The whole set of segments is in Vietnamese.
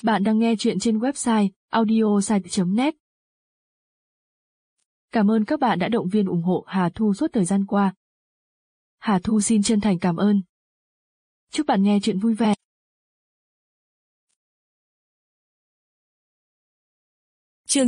Bạn đang nghe chuyện trên website audiosite.net. Cảm ơn các bạn đã động viên ủng hộ Hà Thu suốt thời gian qua. Hà Thu xin chân thành cảm ơn. Chúc bạn nghe chuyện vui vẻ. Chương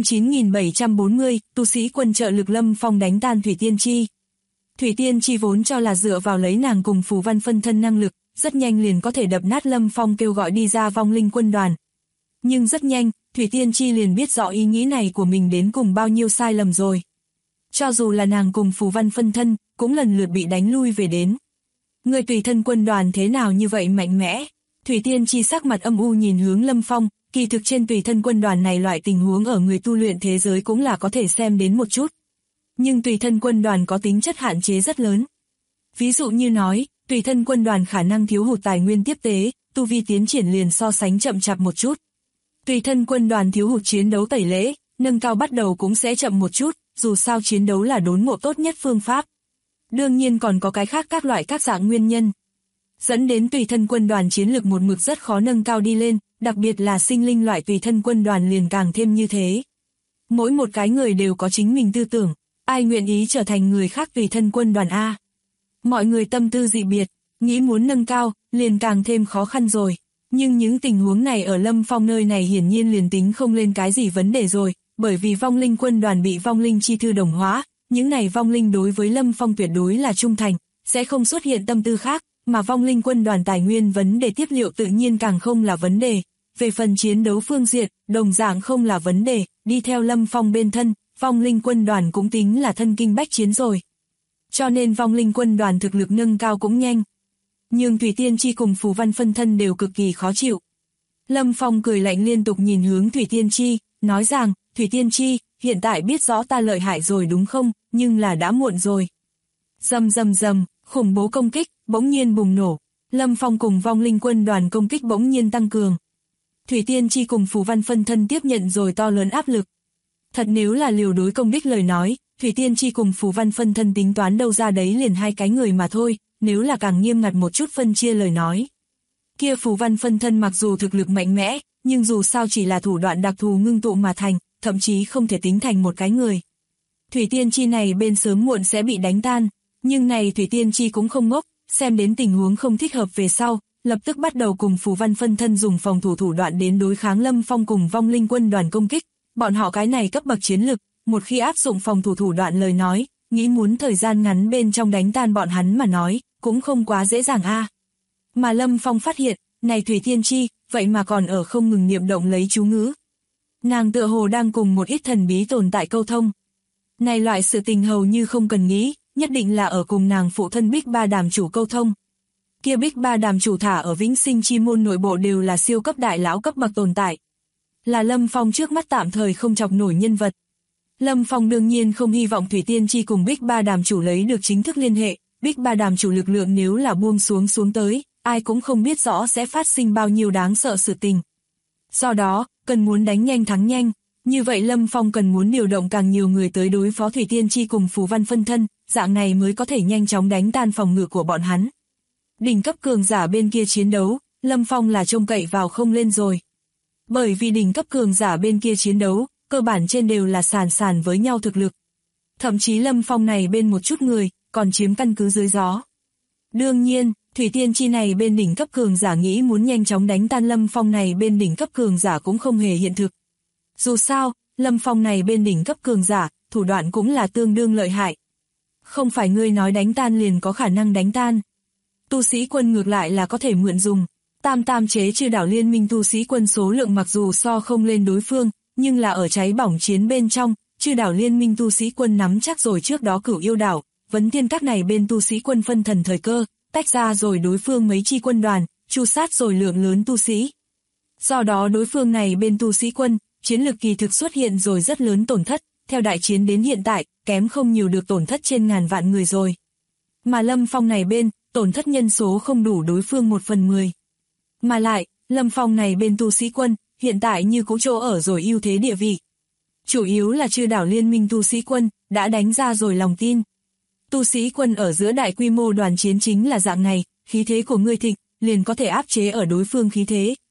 9740, tu sĩ quân trợ lực Lâm Phong đánh tan Thủy Tiên Chi. Thủy Tiên Chi vốn cho là dựa vào lấy nàng cùng phù văn phân thân năng lực, rất nhanh liền có thể đập nát Lâm Phong kêu gọi đi ra vong linh quân đoàn. Nhưng rất nhanh, Thủy Tiên Chi liền biết rõ ý nghĩ này của mình đến cùng bao nhiêu sai lầm rồi. Cho dù là nàng cùng phù văn phân thân, cũng lần lượt bị đánh lui về đến. Người tùy thân quân đoàn thế nào như vậy mạnh mẽ? Thủy Tiên Chi sắc mặt âm u nhìn hướng Lâm Phong, kỳ thực trên tùy thân quân đoàn này loại tình huống ở người tu luyện thế giới cũng là có thể xem đến một chút. Nhưng tùy thân quân đoàn có tính chất hạn chế rất lớn. Ví dụ như nói, tùy thân quân đoàn khả năng thiếu hụt tài nguyên tiếp tế, tu vi tiến triển liền so sánh chậm chạp một chút. Tùy thân quân đoàn thiếu hụt chiến đấu tẩy lễ, nâng cao bắt đầu cũng sẽ chậm một chút, dù sao chiến đấu là đốn ngộ tốt nhất phương pháp. Đương nhiên còn có cái khác các loại các dạng nguyên nhân. Dẫn đến tùy thân quân đoàn chiến lực một mực rất khó nâng cao đi lên, đặc biệt là sinh linh loại tùy thân quân đoàn liền càng thêm như thế. Mỗi một cái người đều có chính mình tư tưởng, ai nguyện ý trở thành người khác tùy thân quân đoàn A. Mọi người tâm tư dị biệt, nghĩ muốn nâng cao, liền càng thêm khó khăn rồi. Nhưng những tình huống này ở Lâm Phong nơi này hiển nhiên liền tính không lên cái gì vấn đề rồi, bởi vì vong linh quân đoàn bị vong linh chi thư đồng hóa, những này vong linh đối với Lâm Phong tuyệt đối là trung thành, sẽ không xuất hiện tâm tư khác, mà vong linh quân đoàn tài nguyên vấn đề tiếp liệu tự nhiên càng không là vấn đề. Về phần chiến đấu phương diện, đồng dạng không là vấn đề, đi theo Lâm Phong bên thân, vong linh quân đoàn cũng tính là thân kinh bách chiến rồi. Cho nên vong linh quân đoàn thực lực nâng cao cũng nhanh. Nhưng Thủy Tiên Chi cùng phù văn phân thân đều cực kỳ khó chịu. Lâm Phong cười lạnh liên tục nhìn hướng Thủy Tiên Chi, nói rằng, Thủy Tiên Chi, hiện tại biết rõ ta lợi hại rồi đúng không, nhưng là đã muộn rồi. Rầm rầm rầm, khủng bố công kích, bỗng nhiên bùng nổ. Lâm Phong cùng vong linh quân đoàn công kích bỗng nhiên tăng cường. Thủy Tiên Chi cùng phù văn phân thân tiếp nhận rồi to lớn áp lực. Thật nếu là liều đối công đích lời nói, Thủy Tiên Chi cùng phù văn phân thân tính toán đâu ra đấy liền hai cái người mà thôi, nếu là càng nghiêm ngặt một chút phân chia lời nói. Kia phù văn phân thân mặc dù thực lực mạnh mẽ, nhưng dù sao chỉ là thủ đoạn đặc thù ngưng tụ mà thành, thậm chí không thể tính thành một cái người. Thủy Tiên Chi này bên sớm muộn sẽ bị đánh tan, nhưng này Thủy Tiên Chi cũng không ngốc, xem đến tình huống không thích hợp về sau, lập tức bắt đầu cùng phù văn phân thân dùng phòng thủ thủ đoạn đến đối kháng Lâm Phong cùng vong linh quân đoàn công kích. Bọn họ cái này cấp bậc chiến lực, một khi áp dụng phòng thủ thủ đoạn lời nói, nghĩ muốn thời gian ngắn bên trong đánh tan bọn hắn mà nói, cũng không quá dễ dàng a. Mà Lâm Phong phát hiện, này Thủy Tiên Chi, vậy mà còn ở không ngừng niệm động lấy chú ngữ. Nàng tựa hồ đang cùng một ít thần bí tồn tại câu thông. Này loại sự tình hầu như không cần nghĩ, nhất định là ở cùng nàng phụ thân Bích Ba Đàm chủ câu thông. Kia Bích Ba Đàm chủ thả ở Vĩnh Sinh Chi môn nội bộ đều là siêu cấp đại lão cấp bậc tồn tại. Là Lâm Phong trước mắt tạm thời không chọc nổi nhân vật. Lâm Phong đương nhiên không hy vọng Thủy Tiên Chi cùng Bích Ba Đàm chủ lấy được chính thức liên hệ, Bích Ba Đàm chủ lực lượng nếu là buông xuống tới, ai cũng không biết rõ sẽ phát sinh bao nhiêu đáng sợ sự tình. Do đó, cần muốn đánh nhanh thắng nhanh, như vậy Lâm Phong cần muốn điều động càng nhiều người tới đối phó Thủy Tiên Chi cùng phù văn phân thân, dạng này mới có thể nhanh chóng đánh tan phòng ngự của bọn hắn. Đỉnh cấp cường giả bên kia chiến đấu, Lâm Phong là trông cậy vào không lên rồi. Bởi vì đỉnh cấp cường giả bên kia chiến đấu, cơ bản trên đều là sàn với nhau thực lực. Thậm chí Lâm Phong này bên một chút người, còn chiếm căn cứ dưới gió. Đương nhiên, Thủy Tiên Chi này bên đỉnh cấp cường giả nghĩ muốn nhanh chóng đánh tan Lâm Phong này bên đỉnh cấp cường giả cũng không hề hiện thực. Dù sao, Lâm Phong này bên đỉnh cấp cường giả, thủ đoạn cũng là tương đương lợi hại. Không phải ngươi nói đánh tan liền có khả năng đánh tan. Tu sĩ quân ngược lại là có thể mượn dùng. Tam chế Chư Đảo Liên Minh tu sĩ quân số lượng mặc dù so không lên đối phương, nhưng là ở cháy bỏng chiến bên trong, Chư Đảo Liên Minh tu sĩ quân nắm chắc rồi trước đó Cửu Yêu Đảo, Vấn Thiên các này bên tu sĩ quân phân thần thời cơ, tách ra rồi đối phương mấy chi quân đoàn, tru sát rồi lượng lớn tu sĩ. Do đó đối phương này bên tu sĩ quân, chiến lực kỳ thực xuất hiện rồi rất lớn tổn thất, theo đại chiến đến hiện tại, kém không nhiều được tổn thất trên ngàn vạn người rồi. Mà Lâm Phong này bên, tổn thất nhân số không đủ đối phương 1/10. Mà lại, Lâm Phong này bên tu sĩ quân, hiện tại như cũ chỗ ở rồi ưu thế địa vị. Chủ yếu là Chư Đảo Liên Minh tu sĩ quân, đã đánh ra rồi lòng tin. Tu sĩ quân ở giữa đại quy mô đoàn chiến chính là dạng này, khí thế của ngươi thịnh, liền có thể áp chế ở đối phương khí thế,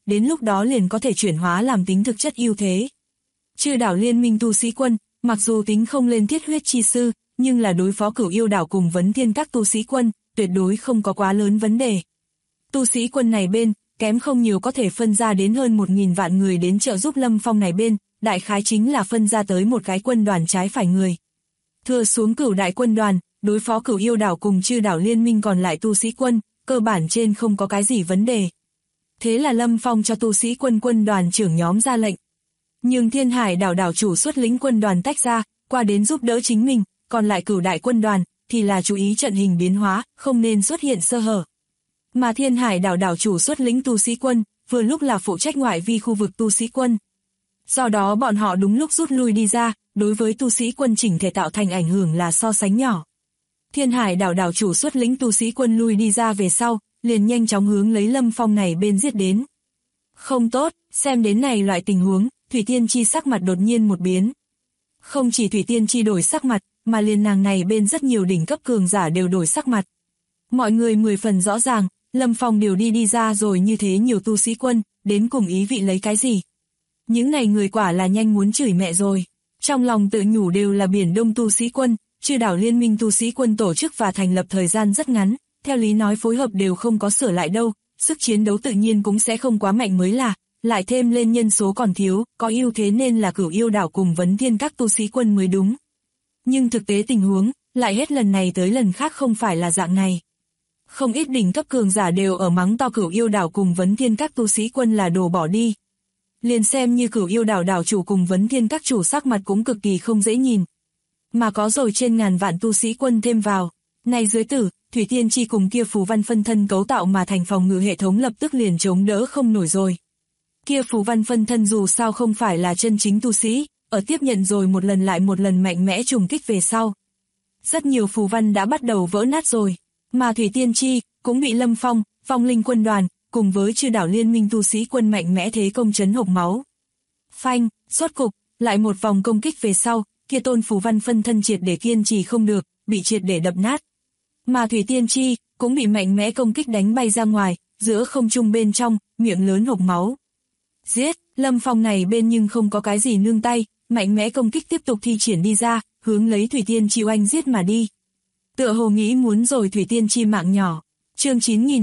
đến lúc đó liền có thể chuyển hóa làm tính thực chất ưu thế. Chư đảo liên minh tu sĩ quân, mặc dù tính không lên thiết huyết chi sư, nhưng là đối phó Cửu Yêu đảo cùng Vấn Thiên các tu sĩ quân, tuyệt đối không có quá lớn vấn đề. Tu sĩ quân này bên, kém không nhiều có thể phân ra đến hơn 1.000 vạn người đến trợ giúp Lâm Phong này bên, đại khái chính là phân ra tới một cái quân đoàn trái phải người. Thừa xuống Cửu đại quân đoàn, đối phó Cửu Yêu đảo cùng chư đảo liên minh còn lại tu sĩ quân, cơ bản trên không có cái gì vấn đề. Thế là Lâm Phong cho tu sĩ quân quân đoàn trưởng nhóm ra lệnh. Nhưng Thiên Hải đảo đảo chủ xuất lĩnh quân đoàn tách ra, qua đến giúp đỡ chính mình, còn lại Cửu đại quân đoàn, thì là chú ý trận hình biến hóa, không nên xuất hiện sơ hở. Mà Thiên Hải đảo đảo chủ xuất lĩnh tu sĩ quân, vừa lúc là phụ trách ngoại vi khu vực tu sĩ quân. Do đó bọn họ đúng lúc rút lui đi ra, đối với tu sĩ quân chỉnh thể tạo thành ảnh hưởng là so sánh nhỏ. Thiên Hải đảo đảo chủ xuất lĩnh tu sĩ quân lui đi ra về sau, liền nhanh chóng hướng lấy Lâm Phong này bên giết đến. Không tốt, xem đến này loại tình huống, Thủy Tiên Chi sắc mặt đột nhiên một biến. Không chỉ Thủy Tiên Chi đổi sắc mặt, mà liền nàng này bên rất nhiều đỉnh cấp cường giả đều đổi sắc mặt. Mọi người 10 phần rõ ràng, Lâm Phong điều đi ra rồi như thế nhiều tu sĩ quân, đến cùng ý vị lấy cái gì. Những này người quả là nhanh muốn chửi mẹ rồi. Trong lòng tự nhủ đều là biển đông tu sĩ quân, chư đảo liên minh tu sĩ quân tổ chức và thành lập thời gian rất ngắn, theo lý nói phối hợp đều không có sửa lại đâu, sức chiến đấu tự nhiên cũng sẽ không quá mạnh mới là, lại thêm lên nhân số còn thiếu, có ưu thế nên là Cửu Yêu đảo cùng Vấn Thiên các tu sĩ quân mới đúng. Nhưng thực tế tình huống, lại hết lần này tới lần khác không phải là dạng này. Không ít đỉnh cấp cường giả đều ở mắng to Cửu Yêu đảo cùng Vấn Thiên các tu sĩ quân là đồ bỏ đi. Liền xem như Cửu Yêu đảo đảo chủ cùng Vấn Thiên các chủ sắc mặt cũng cực kỳ không dễ nhìn. Mà có rồi trên ngàn vạn tu sĩ quân thêm vào, này dưới tử, Thủy Tiên Chi cùng kia phù văn phân thân cấu tạo mà thành phòng ngự hệ thống lập tức liền chống đỡ không nổi rồi. Kia phù văn phân thân dù sao không phải là chân chính tu sĩ, ở tiếp nhận rồi một lần lại một lần mạnh mẽ trùng kích về sau. Rất nhiều phù văn đã bắt đầu vỡ nát rồi, mà Thủy Tiên Chi cũng bị Lâm Phong, Vong Linh quân đoàn, cùng với chư đảo liên minh tu sĩ quân mạnh mẽ thế công chấn hộc máu. Phanh, rốt cục, lại một vòng công kích về sau, kia tôn phù văn phân thân triệt để kiên trì không được, bị triệt để đập nát. Mà Thủy Tiên Chi cũng bị mạnh mẽ công kích đánh bay ra ngoài, giữa không trung bên trong, miệng lớn hộc máu. Giết, Lâm Phong này bên nhưng không có cái gì nương tay, mạnh mẽ công kích tiếp tục thi triển đi ra, hướng lấy Thủy Tiên Chi oanh giết mà đi. Tựa hồ nghĩ muốn rồi Thủy Tiên Chi mạng nhỏ. Chương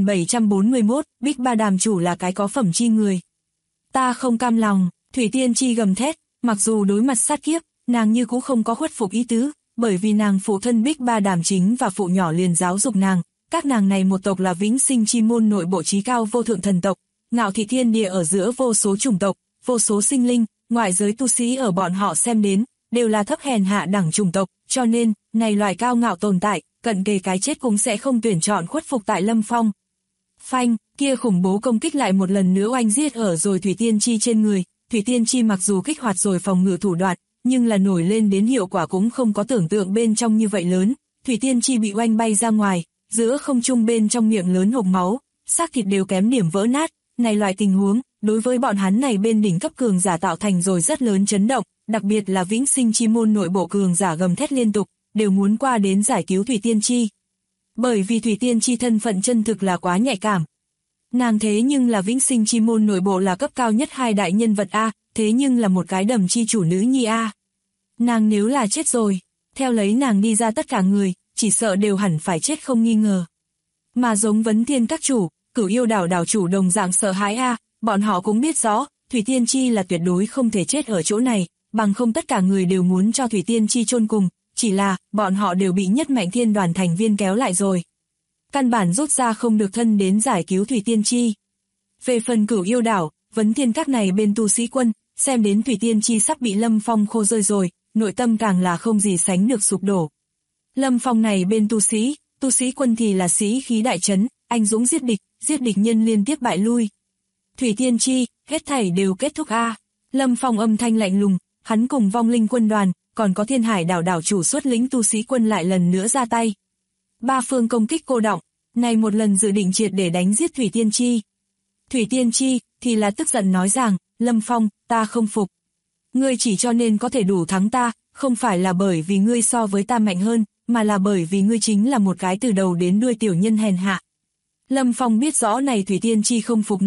9741, Bích Ba đàm chủ là cái có phẩm chi người. Ta không cam lòng, Thủy Tiên Chi gầm thét, mặc dù đối mặt sát kiếp, nàng như cũng không có khuất phục ý tứ, bởi vì nàng phụ thân Bích Ba đàm chính và phụ nhỏ liền giáo dục nàng, các nàng này một tộc là vĩnh sinh chi môn nội bộ trí cao vô thượng thần tộc, ngạo thị thiên địa ở giữa vô số chủng tộc, vô số sinh linh, ngoại giới tu sĩ ở bọn họ xem đến, đều là thấp hèn hạ đẳng chủng tộc, cho nên, này loài cao ngạo tồn tại, cận kề cái chết cũng sẽ không tuyển chọn khuất phục tại Lâm Phong. Phanh, kia khủng bố công kích lại một lần nữa oanh giết ở rồi Thủy Tiên Chi trên người, Thủy Tiên Chi mặc dù kích hoạt rồi phòng ngự thủ đoạn, nhưng là nổi lên đến hiệu quả cũng không có tưởng tượng bên trong như vậy lớn, Thủy Tiên Chi bị oanh bay ra ngoài, giữa không trung bên trong miệng lớn hộc máu, xác thịt đều kém điểm vỡ nát, này loại tình huống, đối với bọn hắn này bên đỉnh cấp cường giả tạo thành rồi rất lớn chấn động, đặc biệt là vĩnh sinh chi môn nội bộ cường giả gầm thét liên tục, đều muốn qua đến giải cứu Thủy Tiên Chi. Bởi vì Thủy Tiên Chi thân phận chân thực là quá nhạy cảm. Nàng thế nhưng là vĩnh sinh chi môn nội bộ là cấp cao nhất hai đại nhân vật A, thế nhưng là một cái đầm chi chủ nữ nhi A. Nàng nếu là chết rồi, theo lấy nàng đi ra tất cả người, chỉ sợ đều hẳn phải chết không nghi ngờ. Mà giống Vấn Thiên các chủ, Cửu Yêu đảo đảo chủ đồng dạng sợ hãi A, bọn họ cũng biết rõ, Thủy Tiên Chi là tuyệt đối không thể chết ở chỗ này, bằng không tất cả người đều muốn cho Thủy Tiên Chi chôn cùng, chỉ là, bọn họ đều bị nhất mạnh thiên đoàn thành viên kéo lại rồi. Căn bản rút ra không được thân đến giải cứu Thủy Tiên Chi. Về phần Cửu Yêu đảo, Vấn Thiên các này bên tu sĩ quân, xem đến Thủy Tiên Chi sắp bị Lâm Phong khô rơi rồi, nội tâm càng là không gì sánh được sụp đổ. Lâm Phong này bên tu sĩ quân thì là sĩ khí đại trấn, anh dũng giết địch nhân liên tiếp bại lui. Thủy Tiên Chi, hết thảy đều kết thúc A. Lâm Phong âm thanh lạnh lùng, hắn cùng Vong Linh quân đoàn, còn có Thiên Hải đảo đảo chủ xuất lĩnh tu sĩ quân lại lần nữa ra tay. Ba phương công kích cô động, này một lần dự định triệt để đánh giết Thủy Tiên Chi. Thủy Tiên Chi thì là tức giận nói rằng, Lâm Phong, ta không phục. Ngươi chỉ cho nên có thể đủ thắng ta, không phải là bởi vì ngươi so với ta mạnh hơn, mà là bởi vì ngươi chính là một cái từ đầu đến đuôi tiểu nhân hèn hạ. Lâm Phong biết rõ này Thủy Tiên Chi không phục nàng,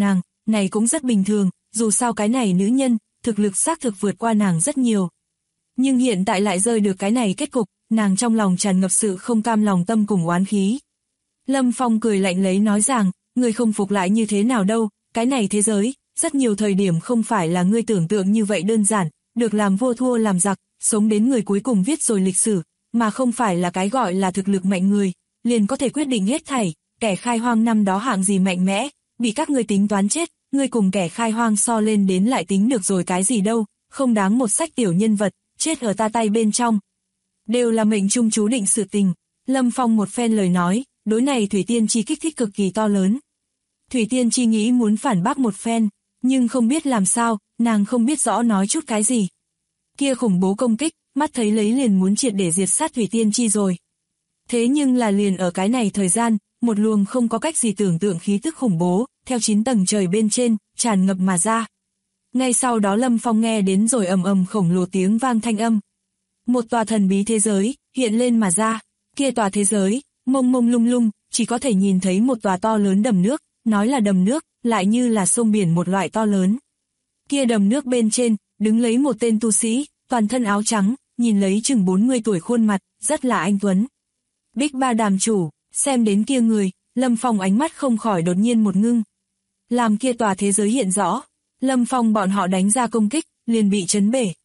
này cũng rất bình thường, dù sao cái này nữ nhân, thực lực xác thực vượt qua nàng rất nhiều. Nhưng hiện tại lại rơi được cái này kết cục, nàng trong lòng tràn ngập sự không cam lòng tâm cùng oán khí. Lâm Phong cười lạnh lấy nói rằng, ngươi không phục lại như thế nào đâu, cái này thế giới, rất nhiều thời điểm không phải là ngươi tưởng tượng như vậy đơn giản, được làm vua thua làm giặc, sống đến người cuối cùng viết rồi lịch sử, mà không phải là cái gọi là thực lực mạnh người, liền có thể quyết định hết thảy, kẻ khai hoang năm đó hạng gì mạnh mẽ, bị các ngươi tính toán chết, ngươi cùng kẻ khai hoang so lên đến lại tính được rồi cái gì đâu, không đáng một sách tiểu nhân vật, chết ở ta tay bên trong. Đều là mệnh trung chú định sự tình. Lâm Phong một phen lời nói, đối này Thủy Tiên Chi kích thích cực kỳ to lớn. Thủy Tiên Chi nghĩ muốn phản bác một phen, nhưng không biết làm sao, nàng không biết rõ nói chút cái gì. Kia khủng bố công kích, mắt thấy lấy liền muốn triệt để diệt sát Thủy Tiên Chi rồi. Thế nhưng là liền ở cái này thời gian, một luồng không có cách gì tưởng tượng khí tức khủng bố, theo 9 tầng trời bên trên, tràn ngập mà ra. Ngay sau đó Lâm Phong nghe đến rồi ầm ầm khổng lồ tiếng vang thanh âm. Một tòa thần bí thế giới, hiện lên mà ra. Kia tòa thế giới, mông mông lung lung, chỉ có thể nhìn thấy một tòa to lớn đầm nước, nói là đầm nước, lại như là sông biển một loại to lớn. Kia đầm nước bên trên, đứng lấy một tên tu sĩ, toàn thân áo trắng, nhìn lấy chừng 40 tuổi khuôn mặt, rất là anh tuấn. Bích Ba đàm chủ, xem đến kia người, Lâm Phong ánh mắt không khỏi đột nhiên một ngưng. Làm kia tòa thế giới hiện rõ, Lâm Phong bọn họ đánh ra công kích, liền bị chấn bể.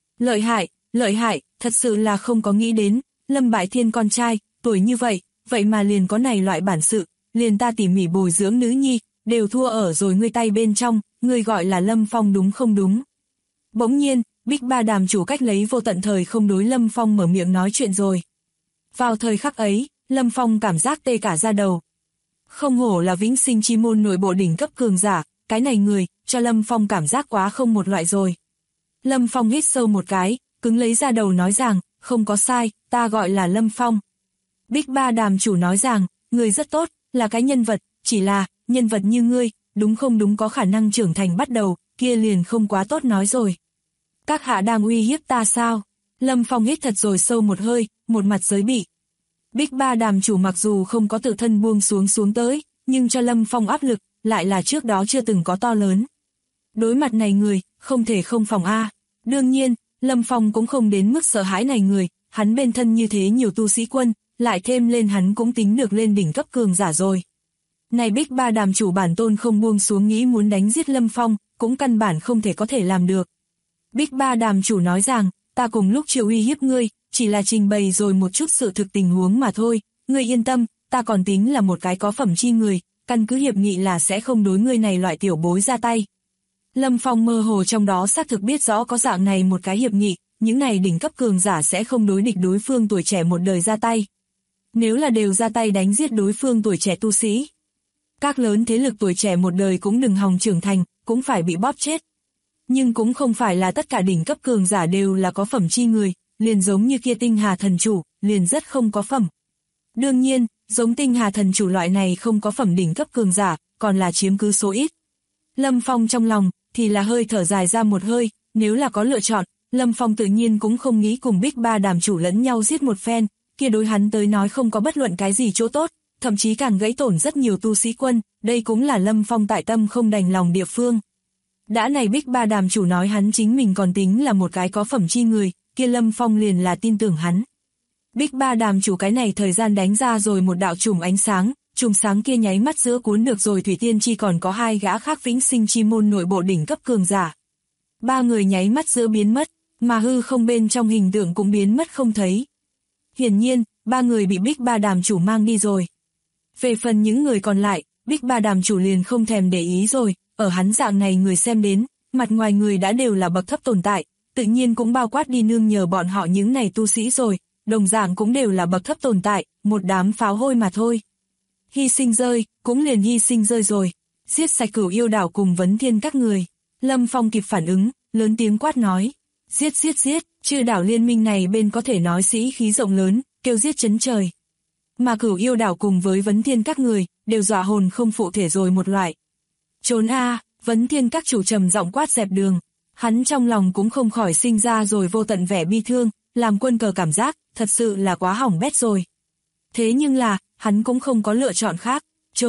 Lợi hại, thật sự là không có nghĩ đến, Lâm Bại Thiên con trai, tuổi như vậy, vậy mà liền có này loại bản sự, liền ta tỉ mỉ bồi dưỡng nữ nhi, đều thua ở rồi ngươi tay bên trong, ngươi gọi là Lâm Phong đúng không đúng. Bỗng nhiên, Bích Ba đàm chủ cách lấy vô tận thời không đối Lâm Phong mở miệng nói chuyện rồi. Vào thời khắc ấy, Lâm Phong cảm giác tê cả da đầu. Không hổ là vĩnh sinh chi môn nội bộ đỉnh cấp cường giả, cái này người, cho Lâm Phong cảm giác quá không một loại rồi. Lâm Phong hít sâu một cái, cứng lấy da đầu nói rằng, không có sai, ta gọi là Lâm Phong. Bích Ba đàm chủ nói rằng, người rất tốt, là cái nhân vật, chỉ là, nhân vật như ngươi, đúng không đúng có khả năng trưởng thành bắt đầu, kia liền không quá tốt nói rồi. Các hạ đang uy hiếp ta sao? Lâm Phong hít thật rồi sâu một hơi, một mặt giới bị. Bích Ba đàm chủ mặc dù không có tự thân buông xuống tới, nhưng cho Lâm Phong áp lực, lại là trước đó chưa từng có to lớn. Đối mặt này người, không thể không phòng a. Đương nhiên, Lâm Phong cũng không đến mức sợ hãi này người, hắn bên thân như thế nhiều tu sĩ quân, lại thêm lên hắn cũng tính được lên đỉnh cấp cường giả rồi. Này Bích Ba đàm chủ bản tôn không buông xuống nghĩ muốn đánh giết Lâm Phong, cũng căn bản không thể có thể làm được. Bích Ba đàm chủ nói rằng, ta cùng lúc chiều uy hiếp ngươi, chỉ là trình bày rồi một chút sự thực tình huống mà thôi, ngươi yên tâm, ta còn tính là một cái có phẩm chi người, căn cứ hiệp nghị là sẽ không đối ngươi này loại tiểu bối ra tay. Lâm Phong mơ hồ trong đó xác thực biết rõ có dạng này một cái hiệp nghị, những này đỉnh cấp cường giả sẽ không đối địch đối phương tuổi trẻ một đời ra tay. Nếu là đều ra tay đánh giết đối phương tuổi trẻ tu sĩ, các lớn thế lực tuổi trẻ một đời cũng đừng hòng trưởng thành, cũng phải bị bóp chết. Nhưng cũng không phải là tất cả đỉnh cấp cường giả đều là có phẩm chi người, liền giống như kia Tinh Hà thần chủ, liền rất không có phẩm. Đương nhiên, giống Tinh Hà thần chủ loại này không có phẩm đỉnh cấp cường giả, còn là chiếm cứ số ít. Lâm Phong trong lòng, thì là hơi thở dài ra một hơi, nếu là có lựa chọn, Lâm Phong tự nhiên cũng không nghĩ cùng Bích Ba đàm chủ lẫn nhau giết một phen, kia đối hắn tới nói không có bất luận cái gì chỗ tốt, thậm chí càng gãy tổn rất nhiều tu sĩ quân, đây cũng là Lâm Phong tại tâm không đành lòng địa phương. Đã này Bích Ba đàm chủ nói hắn chính mình còn tính là một cái có phẩm chi người, kia Lâm Phong liền là tin tưởng hắn. Bích Ba đàm chủ cái này thời gian đánh ra rồi một đạo chùm ánh sáng, chùm sáng kia nháy mắt giữa cuốn được rồi Thủy Tiên Chi còn có hai gã khác vĩnh sinh chi môn nội bộ đỉnh cấp cường giả. Ba người nháy mắt giữa biến mất, mà hư không bên trong hình tượng cũng biến mất không thấy. Hiển nhiên, ba người bị Bích Ba đàm chủ mang đi rồi. Về phần những người còn lại, Bích Ba đàm chủ liền không thèm để ý rồi, ở hắn dạng này người xem đến, mặt ngoài người đã đều là bậc thấp tồn tại, tự nhiên cũng bao quát đi nương nhờ bọn họ những này tu sĩ rồi, đồng dạng cũng đều là bậc thấp tồn tại, một đám pháo hôi mà thôi. Hy sinh rơi, cũng liền hy sinh rơi rồi, giết sạch Cửu Yêu đảo cùng Vấn Thiên các người. Lâm Phong kịp phản ứng, lớn tiếng quát nói, giết, chư đảo liên minh này bên có thể nói sĩ khí rộng lớn, kêu giết chấn trời. Mà Cửu Yêu đảo cùng với Vấn Thiên các người, đều dọa hồn không phụ thể rồi một loại. Trốn a, Vấn Thiên các chủ trầm giọng quát dẹp đường, hắn trong lòng cũng không khỏi sinh ra rồi vô tận vẻ bi thương, làm quân cờ cảm giác, thật sự là quá hỏng bét rồi. Thế nhưng là, hắn cũng không có lựa chọn khác,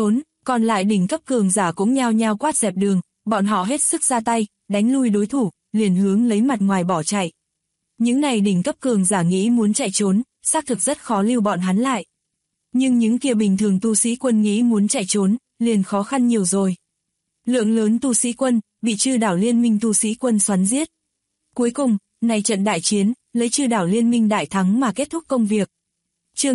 Còn lại đỉnh cấp cường giả cũng nhao nhao quát dẹp đường, bọn họ hết sức ra tay, đánh lui đối thủ, liền hướng lấy mặt ngoài bỏ chạy. Những này đỉnh cấp cường giả nghĩ muốn chạy trốn, xác thực rất khó lưu bọn hắn lại. Nhưng những kia bình thường tu sĩ quân nghĩ muốn chạy trốn, liền khó khăn nhiều rồi. Lượng lớn tu sĩ quân, bị Chư đảo liên minh tu sĩ quân xoắn giết. Cuối cùng, này trận đại chiến, lấy Chư đảo liên minh đại thắng mà kết thúc công việc. Chương